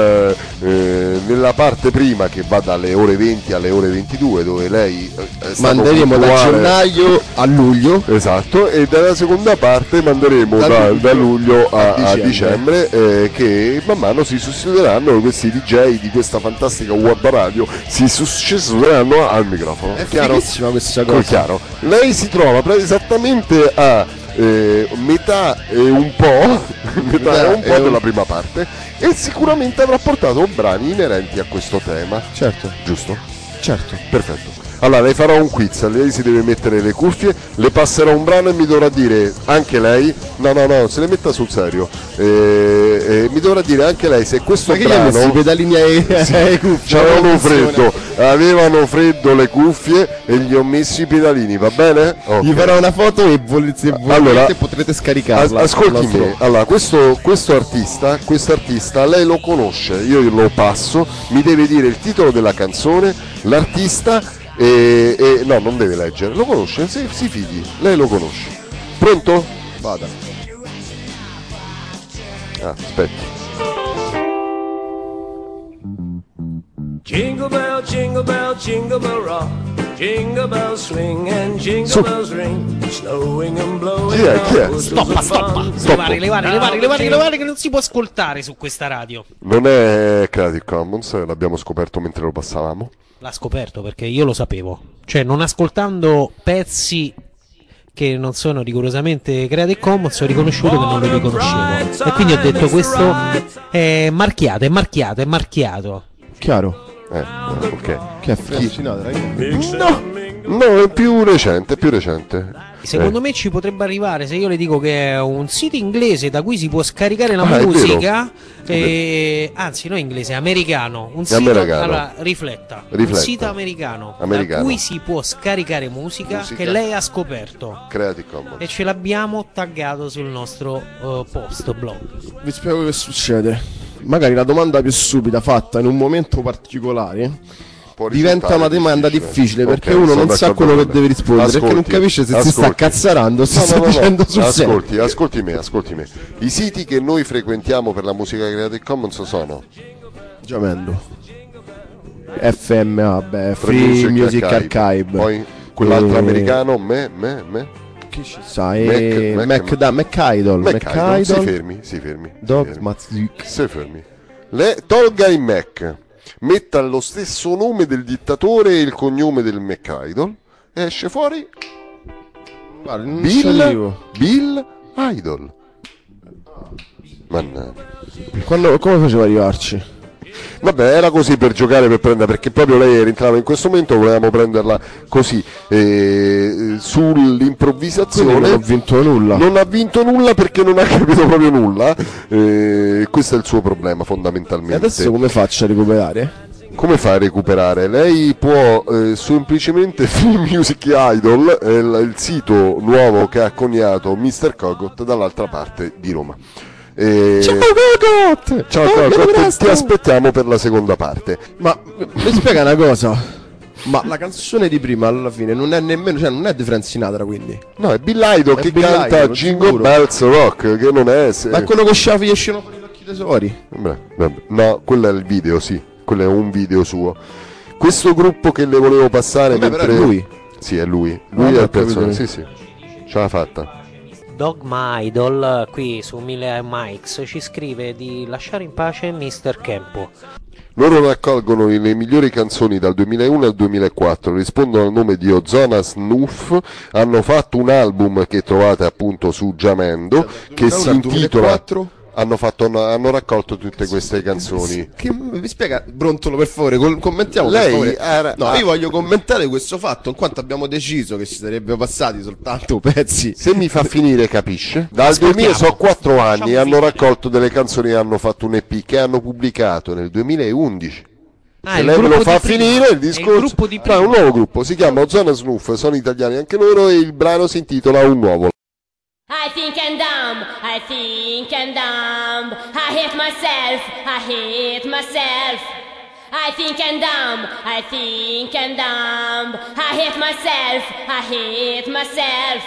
parte prima che va dalle ore 20 alle ore 22, dove lei manderemo da gennaio a luglio. Esatto, e dalla seconda parte manderemo da luglio a dicembre, che man mano si succederanno questi DJ di questa fantastica web radio, si succederanno al microfono. È chiarissima questa cosa. Chiaro. Lei si trova esattamente a metà e un po' della prima parte, e sicuramente avrà portato brani inerenti a questo tema. Certo. Giusto? Certo. Perfetto. Allora le farò un quiz, lei si deve mettere le cuffie, le passerò un brano e mi dovrà dire anche lei, no, se le metta sul serio, mi dovrà dire anche lei se questo brano... i pedalini ai cuffie, avevano freddo le cuffie e gli ho messo i pedalini, va bene? Okay. Gli farò una foto e se volete potrete scaricarla. Ascolti me, allora questo artista lei lo conosce, io lo passo, mi deve dire il titolo della canzone, l'artista no, non deve leggere, lo conosce, si fidi, lei lo conosce. Pronto? Vada. Aspetti. Jingle bell, jingle bell, jingle bell rock. Jingle bells swing and jingle bells ring. Snowing and blowing. Chi è? Stoppa. Levare che non si può ascoltare su questa radio. Non è Creative Commons, l'abbiamo scoperto mentre lo passavamo. L'ha scoperto perché io lo sapevo. Cioè, non ascoltando pezzi che non sono rigorosamente Creative Commons, ho riconosciuto che non lo riconoscevo. E quindi ho detto questo è marchiato. Chiaro. Ok. Che affascinato, ragazzi. No, è più recente. Secondo me ci potrebbe arrivare se io le dico che è un sito inglese da cui si può scaricare la musica, anzi no inglese, americano, un sito, allora rifletta, un sito americano da cui si può scaricare musica che lei ha scoperto, Creative Commons, e ce l'abbiamo taggato sul nostro post blog. Vi spiego che succede. Magari la domanda più stupida fatta in un momento particolare diventa una domanda difficile perché uno non sa quello che deve rispondere, perché non capisce se si sta cazzarando o si sta dicendo sul serio. Ascolti me. I siti che noi frequentiamo per la musica Creative Commons sono Jamendo, FMA, Free Music Archive, poi quell'altro americano, Chi ci sa? McIdol. Si fermi. Si fermi. Tolga il Mac, metta lo stesso nome del dittatore e il cognome del McIdol, e esce fuori Bill Idol. Mannaggia. Come faceva a arrivarci? Vabbè, era così per giocare, per prendere, perché proprio lei rientrava in questo momento, volevamo prenderla così sull'improvvisazione. Non ha vinto nulla. Non ha vinto nulla perché non ha capito proprio nulla. Questo è il suo problema fondamentalmente. E adesso come faccio a recuperare? Come fa a recuperare? Lei può semplicemente Film Music Idol, il sito nuovo che ha coniato Mr. Cogot dall'altra parte di Roma. Ciao Cogot, ti aspettiamo per la seconda parte. Ma mi spiega una cosa? Ma la canzone di prima alla fine non è nemmeno, cioè non è di Frank Sinatra, quindi? No, è Bill Idol che canta Jingle Bells Rock, che non è... Ma è quello con Sciafi escono fuori gli occhi tesori? No, quello è il video, sì. Quello è un video suo. Questo gruppo che le volevo passare... Però è lui? Sì, è lui. Lui è il personaggio. Sì. Ce l'ha fatta. Dogma Idol qui su 1000 Mics ci scrive di lasciare in pace Mr. Kempo. Loro raccolgono le migliori canzoni dal 2001 al 2004, rispondono al nome di Ozona Snuff, hanno fatto un album che trovate appunto su Jamendo, che si intitola... 2004? Hanno raccolto tutte queste canzoni. Mi spiega, Brontolo, per favore, commentiamo. Lei io voglio commentare questo fatto, in quanto abbiamo deciso che si sarebbero passati soltanto pezzi. Se mi fa finire, capisce? Dal 2000 sono 4 anni, hanno raccolto delle canzoni e hanno fatto un EP che hanno pubblicato nel 2011. Se lei me lo fa finire il discorso, un nuovo gruppo, si chiama Ozona Snuff, sono italiani anche loro e il brano si intitola Un Nuovo. I think I'm dumb, I hate myself, I think I'm dumb, I hate myself.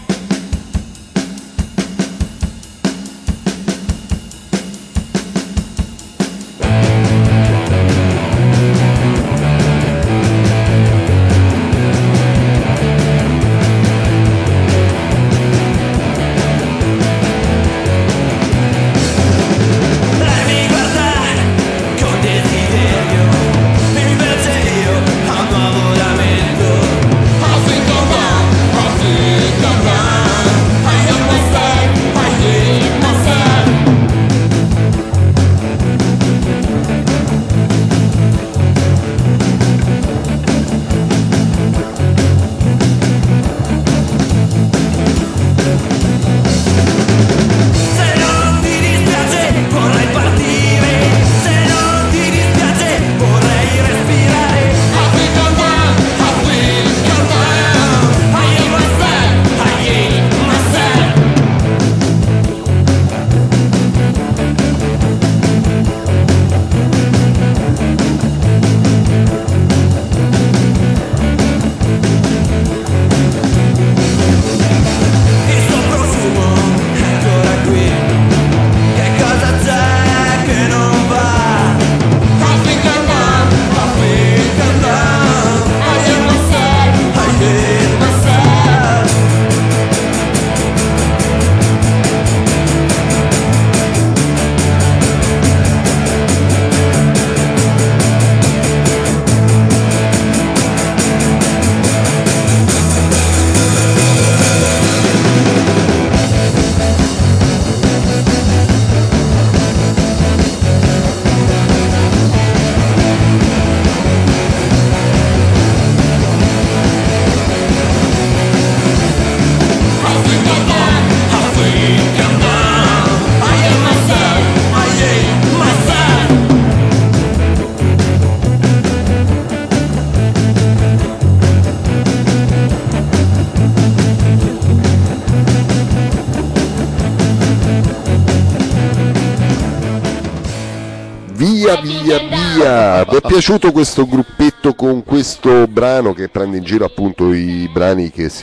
Via. Vi è piaciuto questo gruppetto con questo brano che prende in giro appunto i brani che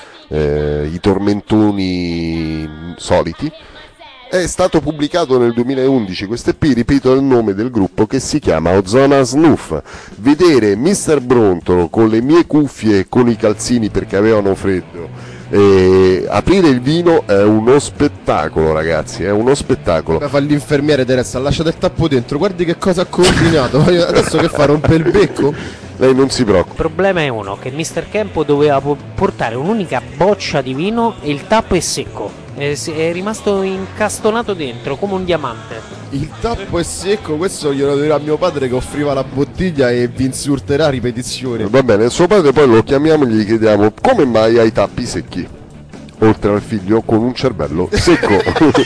i tormentoni soliti? È stato pubblicato nel 2011 questo EP, ripeto il nome del gruppo, che si chiama Ozona Snuff. Vedere Mr. Brontolo con le mie cuffie e con i calzini perché avevano freddo Aprire il vino è uno spettacolo, ragazzi, è uno spettacolo. Fa l'infermiere, Teresa, lasciate il tappo dentro, guardi che cosa ha combinato. Adesso che fa, rompe il becco? Lei non si preoccupa. Il problema è uno, che Mr. Campo doveva portare un'unica boccia di vino e il tappo è secco. È rimasto incastonato dentro come un diamante. Il tappo è secco, questo glielo dirà mio padre che offriva la bottiglia e vi insulterà a ripetizione. Va bene, suo padre poi lo chiamiamo e gli chiediamo come mai ha i tappi secchi, oltre al figlio con un cervello secco.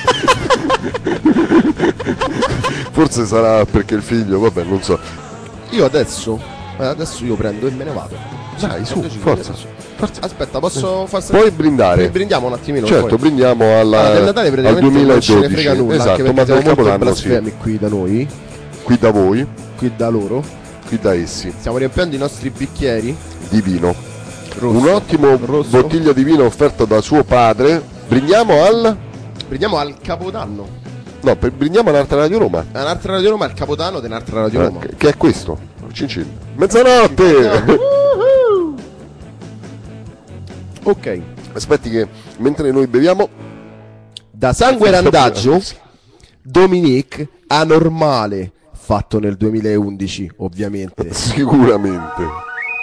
Forse sarà perché il figlio, vabbè, non so. Io adesso io prendo e me ne vado. Dai, su, forza. Aspetta, posso far Puoi brindare? Brindiamo un attimino. Certo, poi. brindiamo del Natale al praticamente 2012. non ce ne frega nulla, esatto, anche ma perché del siamo molto Capodanno blasfemi qui da noi, qui da voi, qui da loro, qui da essi. Stiamo riempiendo i nostri bicchieri di vino. rosso, un ottimo rosso. bottiglia di vino offerta da suo padre. Brindiamo al Capodanno. No, brindiamo all'Altra Radio Roma. L'Altra Radio Roma è il Capodanno dell'Altra Radio Roma. Che è questo? Cin cin. Mezzanotte! Ok. Aspetti che mentre noi beviamo, da Sangue Randaggio, Dominique Anormale, fatto nel 2011 ovviamente. Sicuramente.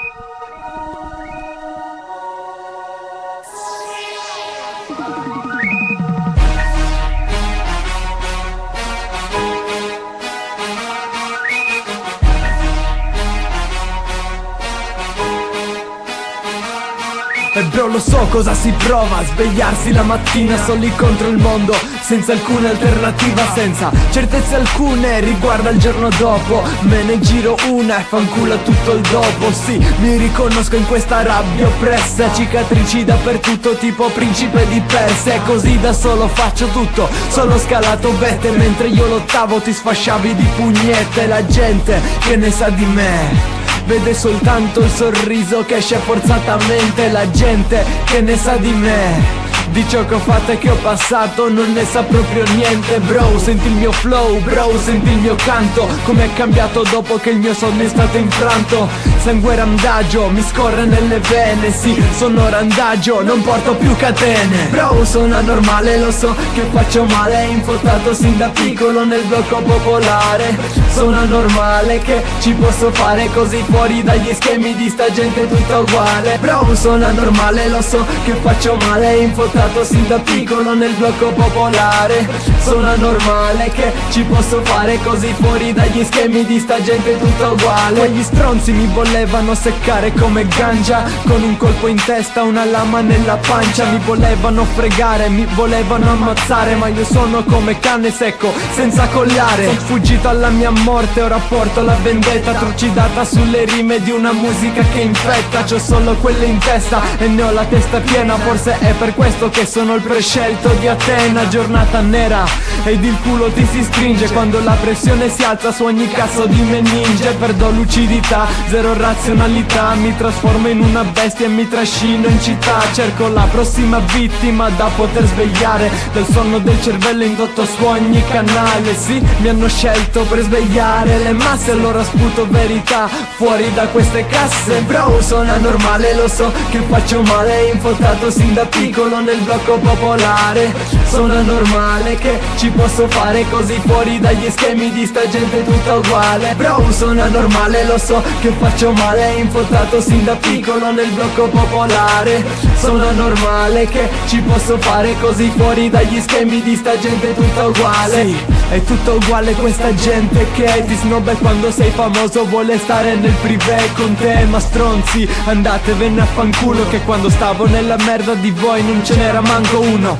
E bro, lo so cosa si prova a svegliarsi la mattina soli contro il mondo, senza alcuna alternativa, senza certezze alcune riguardo al giorno dopo. Me ne giro una e fanculo tutto il dopo. Sì, mi riconosco in questa rabbia oppressa, cicatrici dappertutto tipo principe di Persia. E così da solo faccio tutto, solo scalato vette. Mentre io lottavo ti sfasciavi di pugnette. La gente che ne sa di me vede soltanto il sorriso che esce forzatamente. La gente che ne sa di me, di ciò che ho fatto e che ho passato, non ne sa proprio niente. Bro, senti il mio flow, bro, senti il mio canto, come è cambiato dopo che il mio sogno è stato infranto. Sangue randagio mi scorre nelle vene, sì, sono randagio, non porto più catene. Bro, sono anormale, lo so che faccio male, infottato sin da piccolo nel blocco popolare. Sono anormale che ci posso fare così fuori dagli schemi di sta gente tutta uguale. Bro, sono anormale, lo so che faccio male, infottato sin da piccolo nel blocco popolare. Sono anormale che ci posso fare così fuori dagli schemi di sta gente tutta uguale. Quegli stronzi mi volevano seccare come ganja, con un colpo in testa, una lama nella pancia. Mi volevano fregare, mi volevano ammazzare, ma io sono come cane secco, senza collare. Sono fuggito alla mia morte, ora porto la vendetta, trucidata sulle rime di una musica che infetta. C'ho solo quelle in testa e ne ho la testa piena, forse è per questo che sono il prescelto di Atena. Giornata nera ed il culo ti si stringe quando la pressione si alza su ogni cazzo di meninge. Perdo lucidità, zero razionalità, mi trasformo in una bestia e mi trascino in città. Cerco la prossima vittima da poter svegliare dal sonno del cervello indotto su ogni canale. Sì, mi hanno scelto per svegliare le masse, allora sputo verità fuori da queste casse. Bro, sono anormale, lo so che faccio male, infottato sin da piccolo nel blocco popolare. Sono anormale che ci posso fare così fuori dagli schemi di sta gente tutta uguale. Bro, sono anormale, lo so che faccio male, infottato sin da piccolo nel blocco popolare. Sono anormale che ci posso fare così fuori dagli schemi di sta gente tutta uguale. Sì, è tutto uguale questa gente che ti snobba e quando sei famoso vuole stare nel privé con te. Ma stronzi, andatevene a fanculo, che quando stavo nella merda di voi non ce n'era manco uno.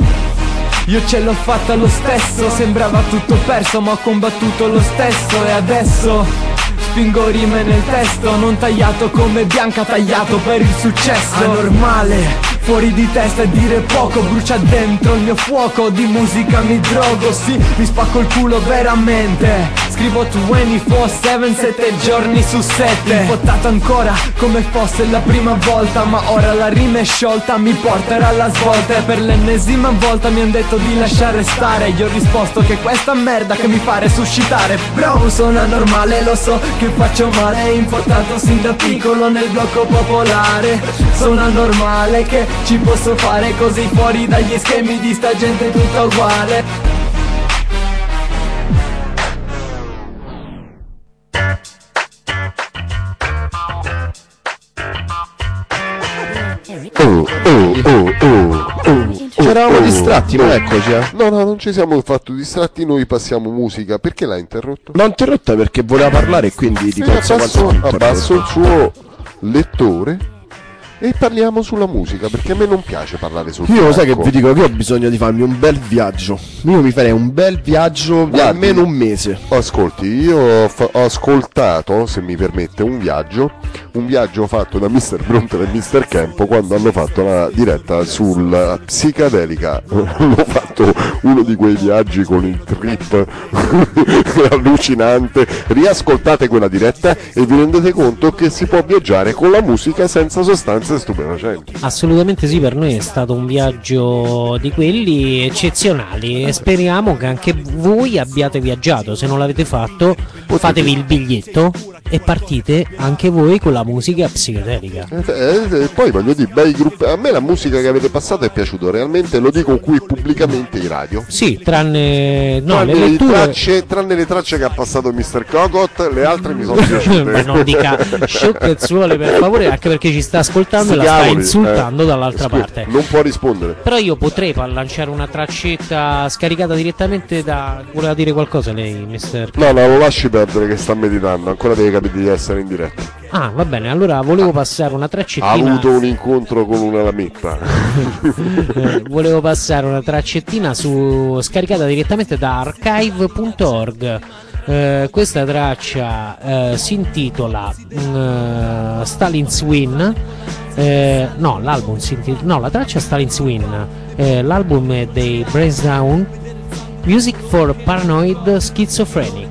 Io ce l'ho fatta lo stesso, sembrava tutto perso ma ho combattuto lo stesso. E adesso spingo rime nel testo, non tagliato come Bianca, tagliato per il successo. Anormale, fuori di testa e dire poco, brucia dentro il mio fuoco, di musica mi drogo, sì, mi spacco il culo veramente. Scrivo 24/7, 7 giorni su 7. Infottato ancora come fosse la prima volta, ma ora la rima è sciolta, mi porterà alla svolta. E per l'ennesima volta mi han detto di lasciare stare, io ho risposto che questa merda che mi fa resuscitare. Bro, sono anormale, lo so che faccio male, infottato sin da piccolo nel blocco popolare. Sono anormale che Ci posso fare così fuori dagli schemi di sta gente tutta uguale. Ci eravamo distratti, ma eccoci. No, non ci siamo affatto distratti, noi passiamo musica. Perché l'ha interrotto? L'ho interrotta perché voleva parlare e quindi di conseguenza abbasso il suo lettore e parliamo sulla musica, perché a me non piace parlare sul Io sai che vi dico che ho bisogno di farmi un bel viaggio. Io mi farei un bel viaggio di almeno un mese. Ascolti, io ho ascoltato, se mi permette, un viaggio fatto da Mr. Bronte e Mr. Campo quando hanno fatto la diretta sulla psicadelica. Hanno fatto uno di quei viaggi con il trip allucinante. Riascoltate quella diretta e vi rendete conto che si può viaggiare con la musica senza sostanze stupefacenti. Assolutamente sì, per noi è stato un viaggio di quelli eccezionali e speriamo che anche voi abbiate viaggiato. Se non l'avete fatto, fatevi il biglietto e partite anche voi con la musica psichedelica. Poi voglio dire, bei gruppi. A me la musica che avete passato è piaciuta realmente, lo dico qui pubblicamente in radio. Sì, tranne le letture, tranne le tracce che ha passato Mr. Cogot, le altre mi sono piaciute. Ma non dica sciocchezzuole, per favore, anche perché ci sta ascoltando e la sta insultando dall'altra parte. Non può rispondere. Però io potrei lanciare una traccetta scaricata direttamente da... Voleva dire qualcosa lei, Mr. No, lo lasci perdere che sta meditando, ancora deve capire di essere in diretta. Ah, va bene, allora volevo passare una traccettina. Ha avuto un incontro con una lametta. Volevo passare una traccettina scaricata direttamente da archive.org. Questa traccia si intitola Stalin's Win. L'album si intitola. No, la traccia Stalin's Win. L'album è dei Brains Down. Music for Paranoid Schizophrenic.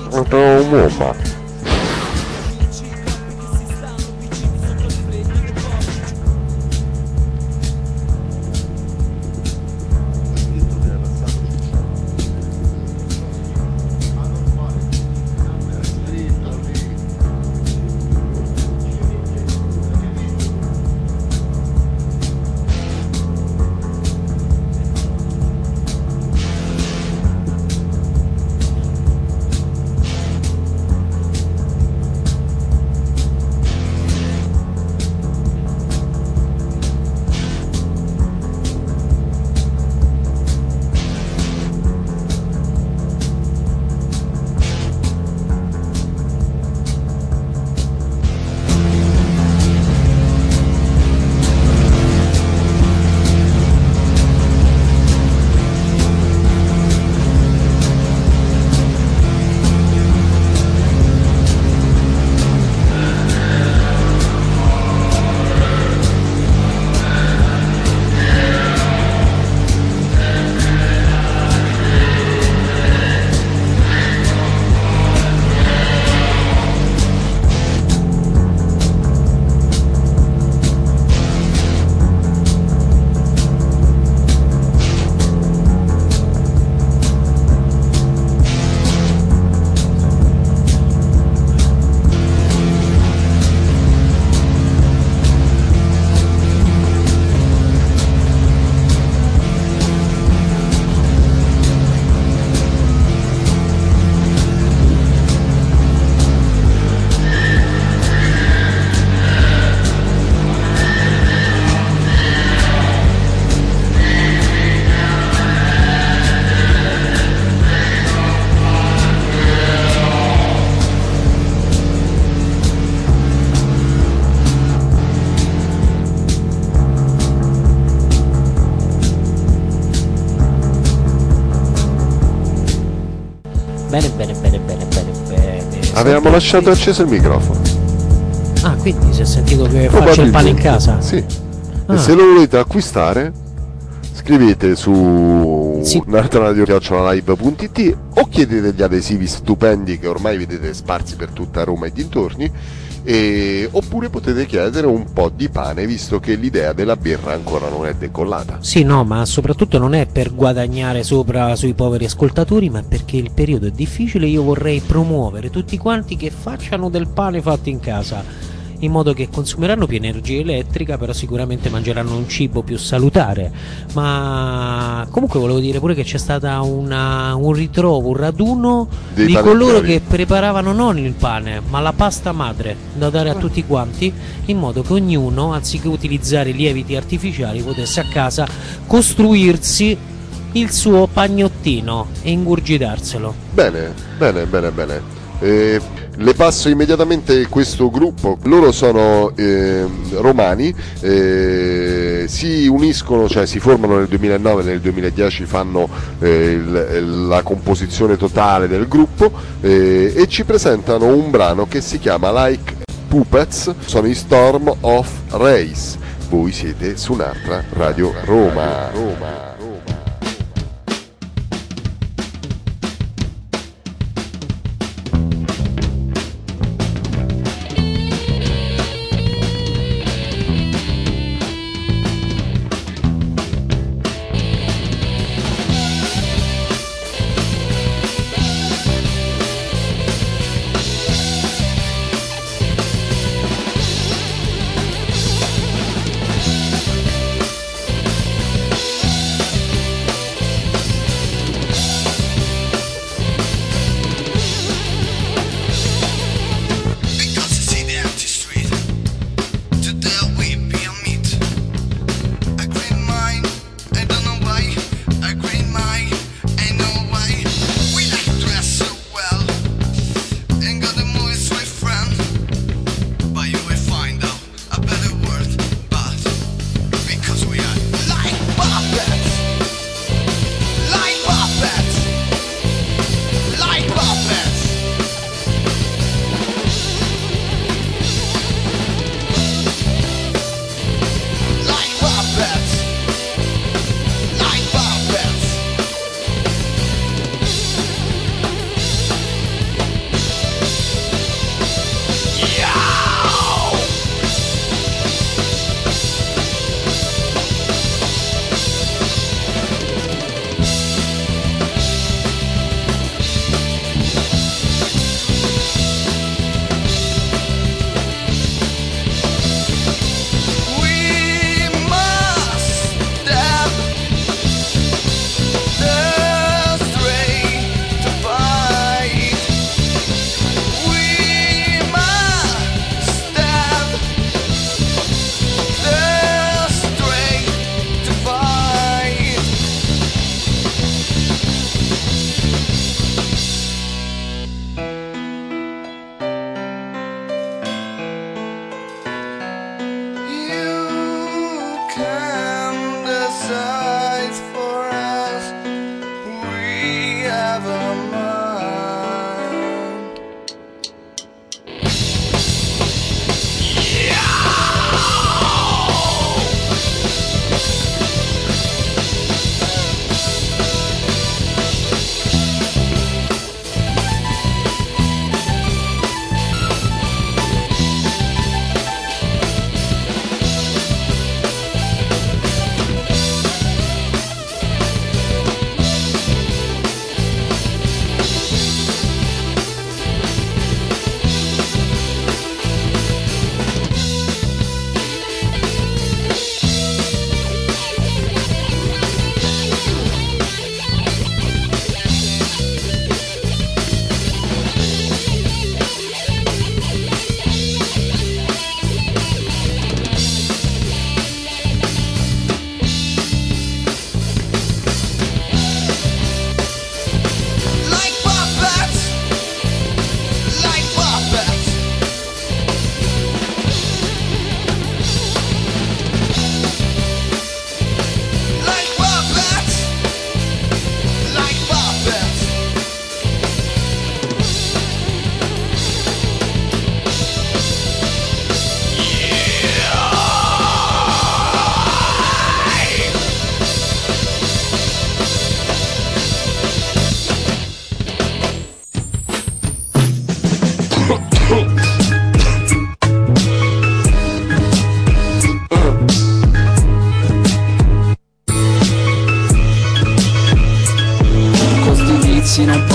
Bene. Avevamo lasciato acceso il microfono. Ah, quindi si è sentito che faccio il pane in casa? Sì. E se lo volete acquistare, scrivete su nardradio@live.it o chiedete gli adesivi stupendi che ormai vedete sparsi per tutta Roma e dintorni, oppure potete chiedere un po' di pane, visto che l'idea della birra ancora non è decollata. Sì, no, ma soprattutto non è per guadagnare sopra sui poveri ascoltatori, ma perché il periodo è difficile. Io vorrei promuovere tutti quanti che facciano del pane fatto in casa. in modo che consumeranno più energia elettrica, però sicuramente mangeranno un cibo più salutare. Ma comunque volevo dire pure che c'è stata un ritrovo, un raduno dei di panettieri. coloro che preparavano non il pane ma la pasta madre da dare a tutti quanti, in modo che ognuno, anziché utilizzare lieviti artificiali, potesse a casa costruirsi il suo pagnottino e ingurgitarselo. Bene. Le passo immediatamente questo gruppo. Loro sono romani, si uniscono, cioè si formano nel 2009, nel 2010 fanno la composizione totale del gruppo e ci presentano un brano che si chiama Like Puppets. Sono i Storm of Race. Voi siete su un'altra Radio Roma.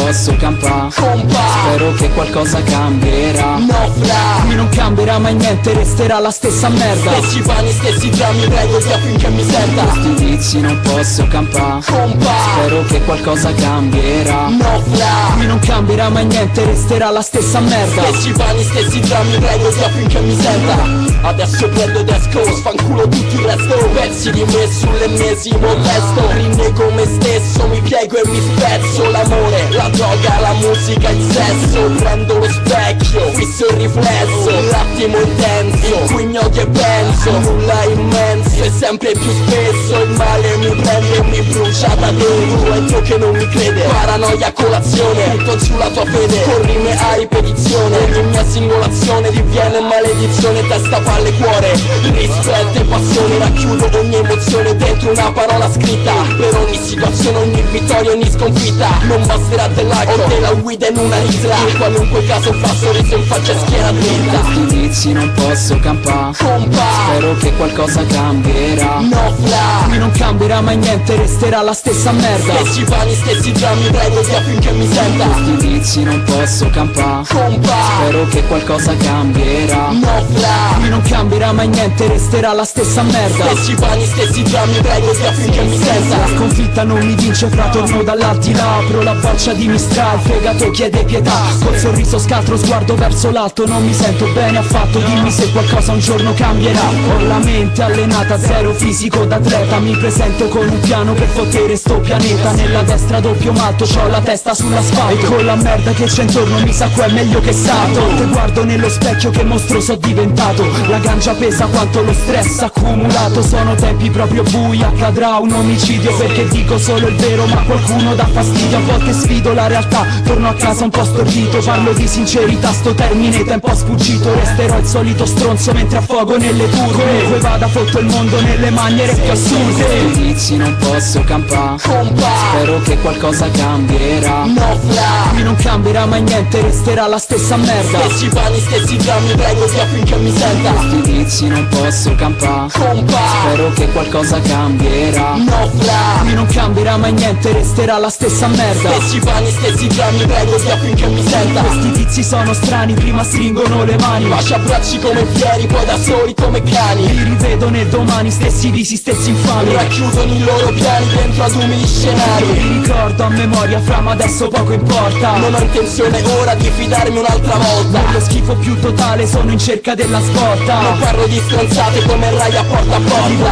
posso campare. Spero che qualcosa cambierà. No fra, qui non cambierà mai niente, resterà la stessa merda. Stessi pani, stessi drammi, prego ti affinché mi senta. Questi vizi non posso campare. Spero che qualcosa cambierà. No fra, qui non cambierà mai niente, resterà la stessa merda. Stessi pani, stessi drammi, prego ti affinché mi senta. Adesso prendo ed esco, sfanculo tutto il resto. Pezzi di me sull'ennesimo testo. Rinnego me stesso, mi piego e mi spezzo. L'amore, la droga, la musica, il sesso. Prendo lo specchio, fisso il riflesso. L'attimo intenso, in cui ignoti e penso. Nulla immenso e sempre più spesso. Il male mi prende e mi brucia da dentro. Entro che non mi crede, paranoia a colazione. Tutto sulla tua fede, corrime a ripetizione. Ogni mia singolazione diviene maledizione. Testa, palle, cuore, rispetto e passione. Racchiudo ogni emozione dentro una parola scritta. Per ogni situazione, ogni vittoria, ogni sconfitta. Non basterà dell'acqua o della guida in una litra. In qualunque caso fa sorriso in faccia e schiena dritta. Questi vizi non posso campare. Spero che qualcosa cambierà. No fra, qui non cambierà mai niente, resterà la stessa merda. Stessi pani, stessi drammi, prego ti affinché mi senta. Questi vizi non posso campare. Spero che qualcosa cambierà. No fra, qui non cambierà mai niente, resterà la stessa merda. Stessi pani, stessi drammi, prego ti affinché mi senta. La sconfitta non mi vince fra, torno dall'aldilà. Apro la boccia di Mistral, il fegato chiede pietà. Col sorriso scaltro, sguardo verso l'alto. Non mi sento bene affatto, dimmi se qualcosa un giorno cambierà. Ho la mente allenata, zero fisico d'atleta. Mi presento con un piano per fottere sto pianeta. Nella destra doppio matto, c'ho la testa sull'asfalto. E con la merda che c'è intorno mi sa qua è meglio che salto. Te guardo nello specchio che mostro so diventato. La gancia pesa quanto lo stress accumulato. Sono tempi proprio bui, accadrà un omicidio. Perché dico solo il vero ma qualcuno dà fastidio. A volte sfido la realtà, torno a casa un po' stordito. Parlo di sincerità, sto termine tempo sfuggito. Resterò il solito stronzo mentre affogo nelle curve. Comunque vada, fotto il mondo nelle maniere più assurde. Questi vizi non posso campare. Spero che qualcosa cambierà. No fra, qui non cambierà mai niente, resterà la stessa merda. Stessi pani, stessi drammi, prego ti affinché mi senta. Questi vizi non posso campare. Spero che qualcosa cambierà. No fra, qui non cambierà mai niente, resterà la stessa merda. Stessi pani, stessi drammi, prego ti affinché mi senta. Questi tizi sono strani, prima stringono le mani. Baci abbracci come fieri, poi da soli come cani. Li rivedo nel domani, stessi visi, stessi infami. Racchiudono i loro piani dentro ad umili scenari. Io li ricordo a memoria, fra ma adesso poco importa. Non ho intenzione ora di fidarmi un'altra volta. Nello schifo più totale sono in cerca della scorta. Non parlo di stronzate come Rai a porta a porta.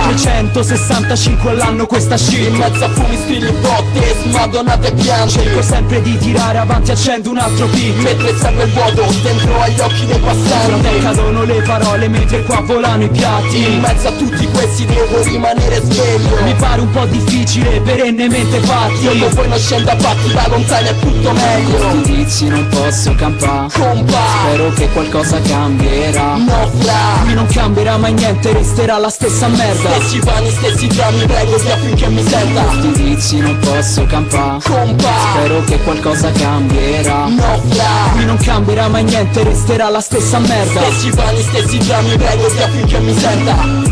365 all'anno questa shit. In mezzo a fumi, strilli, botte, smadonnate e piante. Cerco sempre di tirare avanti, accendo un altro beat. Mentre serve il vuoto dentro agli occhi dei passanti. Tra me cadono le parole mentre qua volano i piatti. In mezzo a tutti questi devo rimanere sveglio. Mi pare un po' difficile, perennemente fatti. Quando poi non scendo a patti, da lontano è tutto meglio. Questi vizi non posso campare. Spero che qualcosa cambierà. No fra, qui non cambierà mai niente, resterà la stessa merda. Stessi pani, stessi drammi, prego ti affinché mi senta. Questi vizi non posso campare. Spero che qualcosa cambierà. No fra, qui non cambierà mai niente, resterà la stessa merda. Stessi pani, stessi drammi, prego ti affinché mi senta.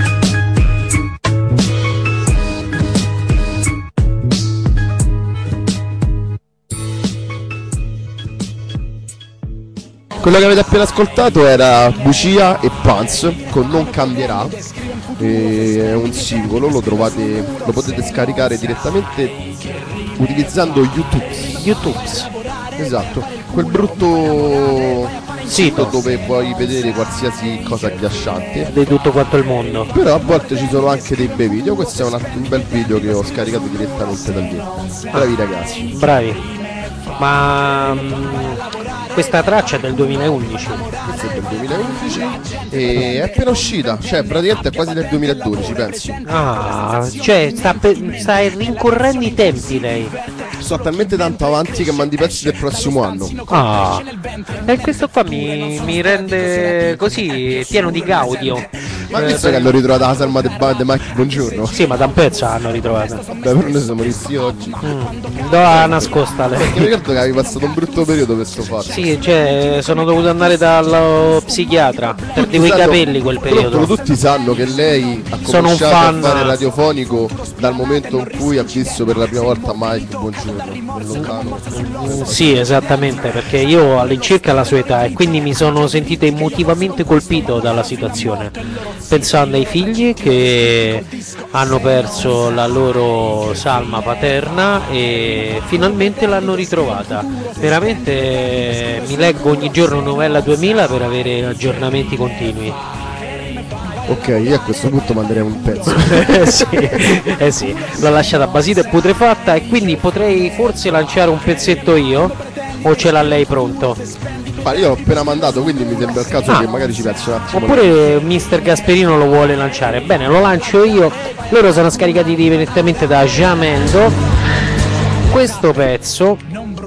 Quello che avete appena ascoltato era Bucia e Pants con Non Cambierà. È un singolo, lo potete scaricare direttamente utilizzando YouTube. Esatto, quel brutto sito dove puoi vedere qualsiasi cosa agghiacciante di tutto quanto il mondo. Però a volte ci sono anche dei bei video. Questo è un bel video che ho scaricato direttamente da lì. Bravi ragazzi. Bravi. Ma questa traccia è del 2011. Questa è del 2011 e è appena uscita, cioè praticamente è quasi del 2012, pensi? Ah, cioè stai rincorrendo i tempi lei. Sto talmente tanto avanti che mandi i pezzi del prossimo anno. Ah, e questo qua mi rende così pieno di gaudio. Ma visto che hanno ritrovato la salma di Mike Buongiorno? Sì, ma da un pezzo l'hanno ritrovata. Beh, però noi siamo visti oggi. Dove la nascosta lei? Perché mi ricordo che avevi passato un brutto periodo per sto fatto. Sì, cioè, sono dovuto andare dallo psichiatra. Perdevo i capelli quel periodo. Però tutti sanno che lei ha Sono un cominciato fan a fare radiofonico dal momento in cui ha visto per la prima volta Mike Buongiorno, nel lontano. Sì, esattamente, perché io ho all'incirca la sua età e quindi mi sono sentito emotivamente colpito dalla situazione, pensando ai figli che hanno perso la loro salma paterna e finalmente l'hanno ritrovata. Veramente mi leggo ogni giorno Novella 2000 per avere aggiornamenti continui. Ok, io a questo punto manderemo un pezzo. sì, l'ho lasciata basita e putrefatta e quindi potrei forse lanciare un pezzetto io, o ce l'ha lei pronto? Ma io l'ho appena mandato, quindi mi sembra il caso che magari ci pensi un attimo. Oppure Mister Gasperino lo vuole lanciare. Bene, lo lancio io. Loro sono scaricati direttamente da Jamendo. Questo pezzo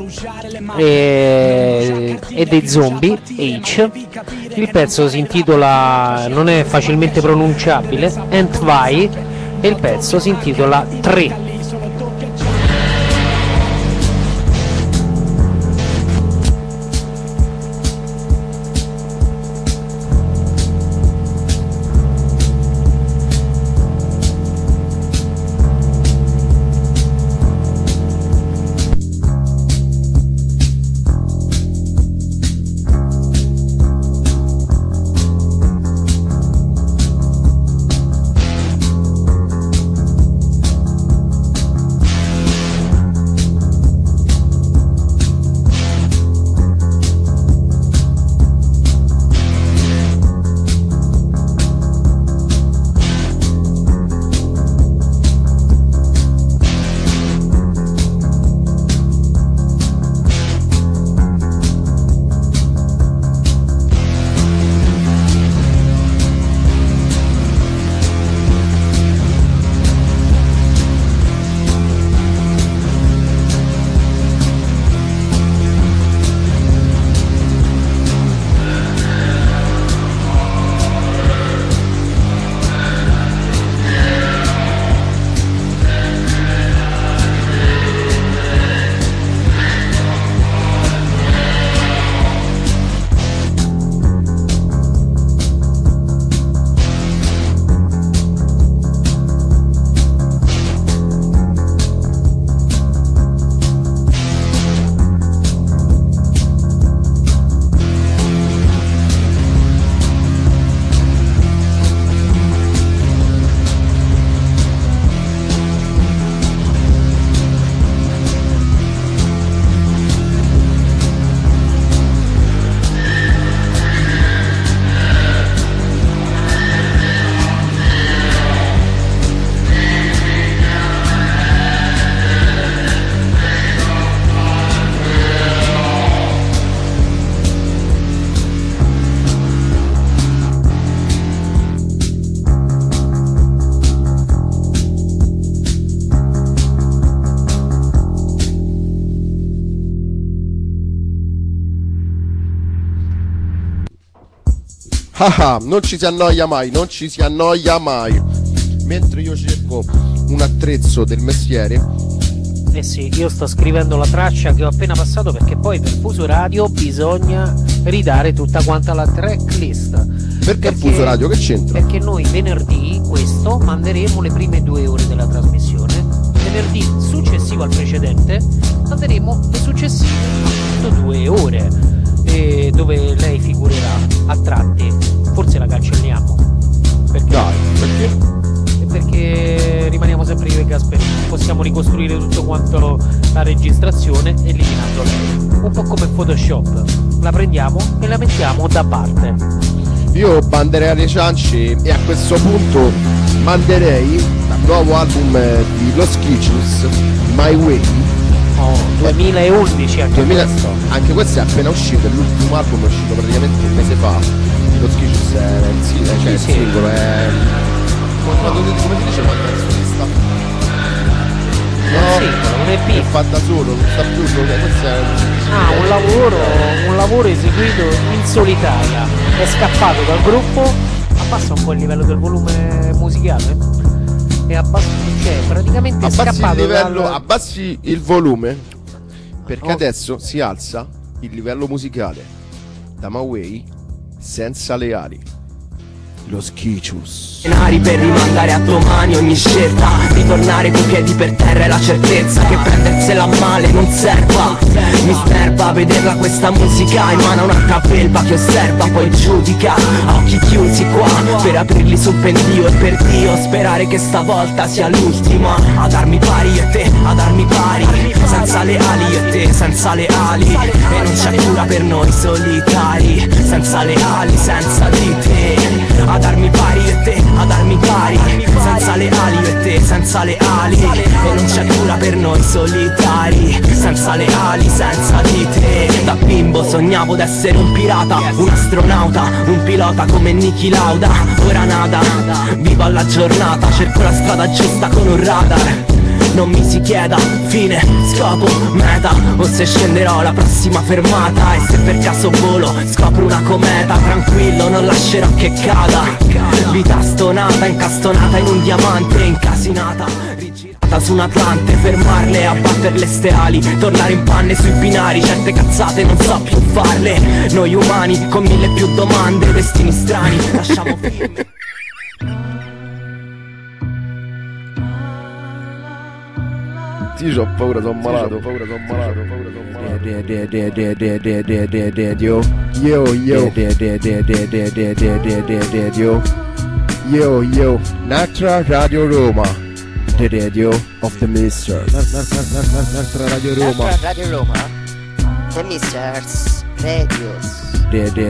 è dei Zombie H. Il pezzo si intitola, non è facilmente pronunciabile, Entvai, e il pezzo si intitola 3. Non ci si annoia mai, non ci si annoia mai. Mentre io cerco un attrezzo del mestiere. Eh sì, io sto scrivendo la traccia che ho appena passato perché poi per Fuso Radio bisogna ridare tutta quanta la tracklist. Perché Fuso Radio che c'entra? Perché noi venerdì questo manderemo le prime 2 ore della trasmissione, venerdì successivo al precedente manderemo le successive 2 ore dove lei figurerà a tratti. Forse la cancelliamo. Perché? Dai, perché? Perché rimaniamo sempre io e Gasperino, possiamo ricostruire tutto quanto la registrazione eliminando lei, un po' come Photoshop, la prendiamo e la mettiamo da parte. Io banderei alle ciance e a questo punto manderei il nuovo album di Los Kitchens, My Way. 2011 anche questo. Anche questo è appena uscito, è l'ultimo album, è uscito praticamente un mese fa. Los Kitchens è il singolo, è... come si dice quando è solista? No, un EP. È fatta solo, non sta più, questo è... un lavoro eseguito in solitaria. È scappato dal gruppo, ha abbassa un po' il livello del volume musicale? E praticamente è scappato abbassi il volume, perché adesso si alza il livello musicale. Damaway senza le ali. Lo Schicius. Per rimandare a domani ogni scelta, ritornare coi piedi per terra è la certezza che prendersela a male non serva. Mi sterba vederla questa musica in mano a un'altra felpa che osserva poi giudica. A occhi chiusi qua per aprirli sul pendio e per Dio sperare che stavolta sia l'ultima. A darmi pari io e te, a darmi pari, senza le ali io e te, senza le ali. E non c'è cura per noi solitari, senza le ali, senza di te. A darmi pari io e te, a darmi pari, senza le ali io e te, senza le ali. E non c'è cura per noi solitari, senza le ali, senza di te. Da bimbo sognavo d'essere un pirata, un astronauta, un pilota come Niki Lauda. Ora nada, vivo alla giornata, cerco la strada giusta con un radar. Non mi si chieda fine, scopo, meta, o se scenderò alla prossima fermata. E se per caso volo, scopro una cometa, tranquillo, non lascerò che cada. Vita stonata, incastonata in un diamante, incasinata, rigirata su un Atlante. Fermarle, abbatterle ste ali, tornare in panne sui binari. Certe cazzate non so più farle. Noi umani con mille più domande, destini strani, lasciamo firme. Io ho paura, sono malato. Yo, Natra Radio Roma, the radio of the Misters. Natra Radio Roma, the Misters Radios.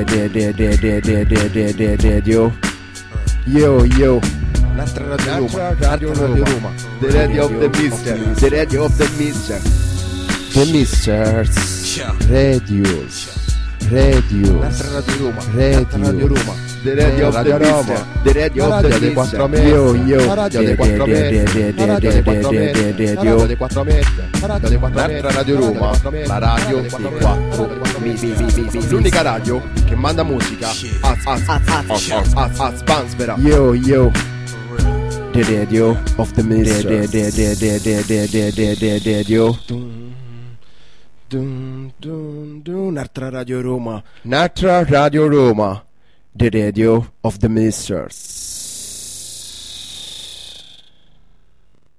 Yo. Natra Radio Roma, the radio of the Misters, the radio of the Misters. The Misters Radios. Natra Radio Roma, the radio of the Misters, the radio of the Misters. Yo, radio dei 4 metri, radio dei 4 metri, radio dei 4 metri, Natra Radio Roma, la radio dei 4 metri, l'unica radio che manda musica a Spansbera. Yo. The radio of the Misters. Natra Radio Roma, the radio of the Misters.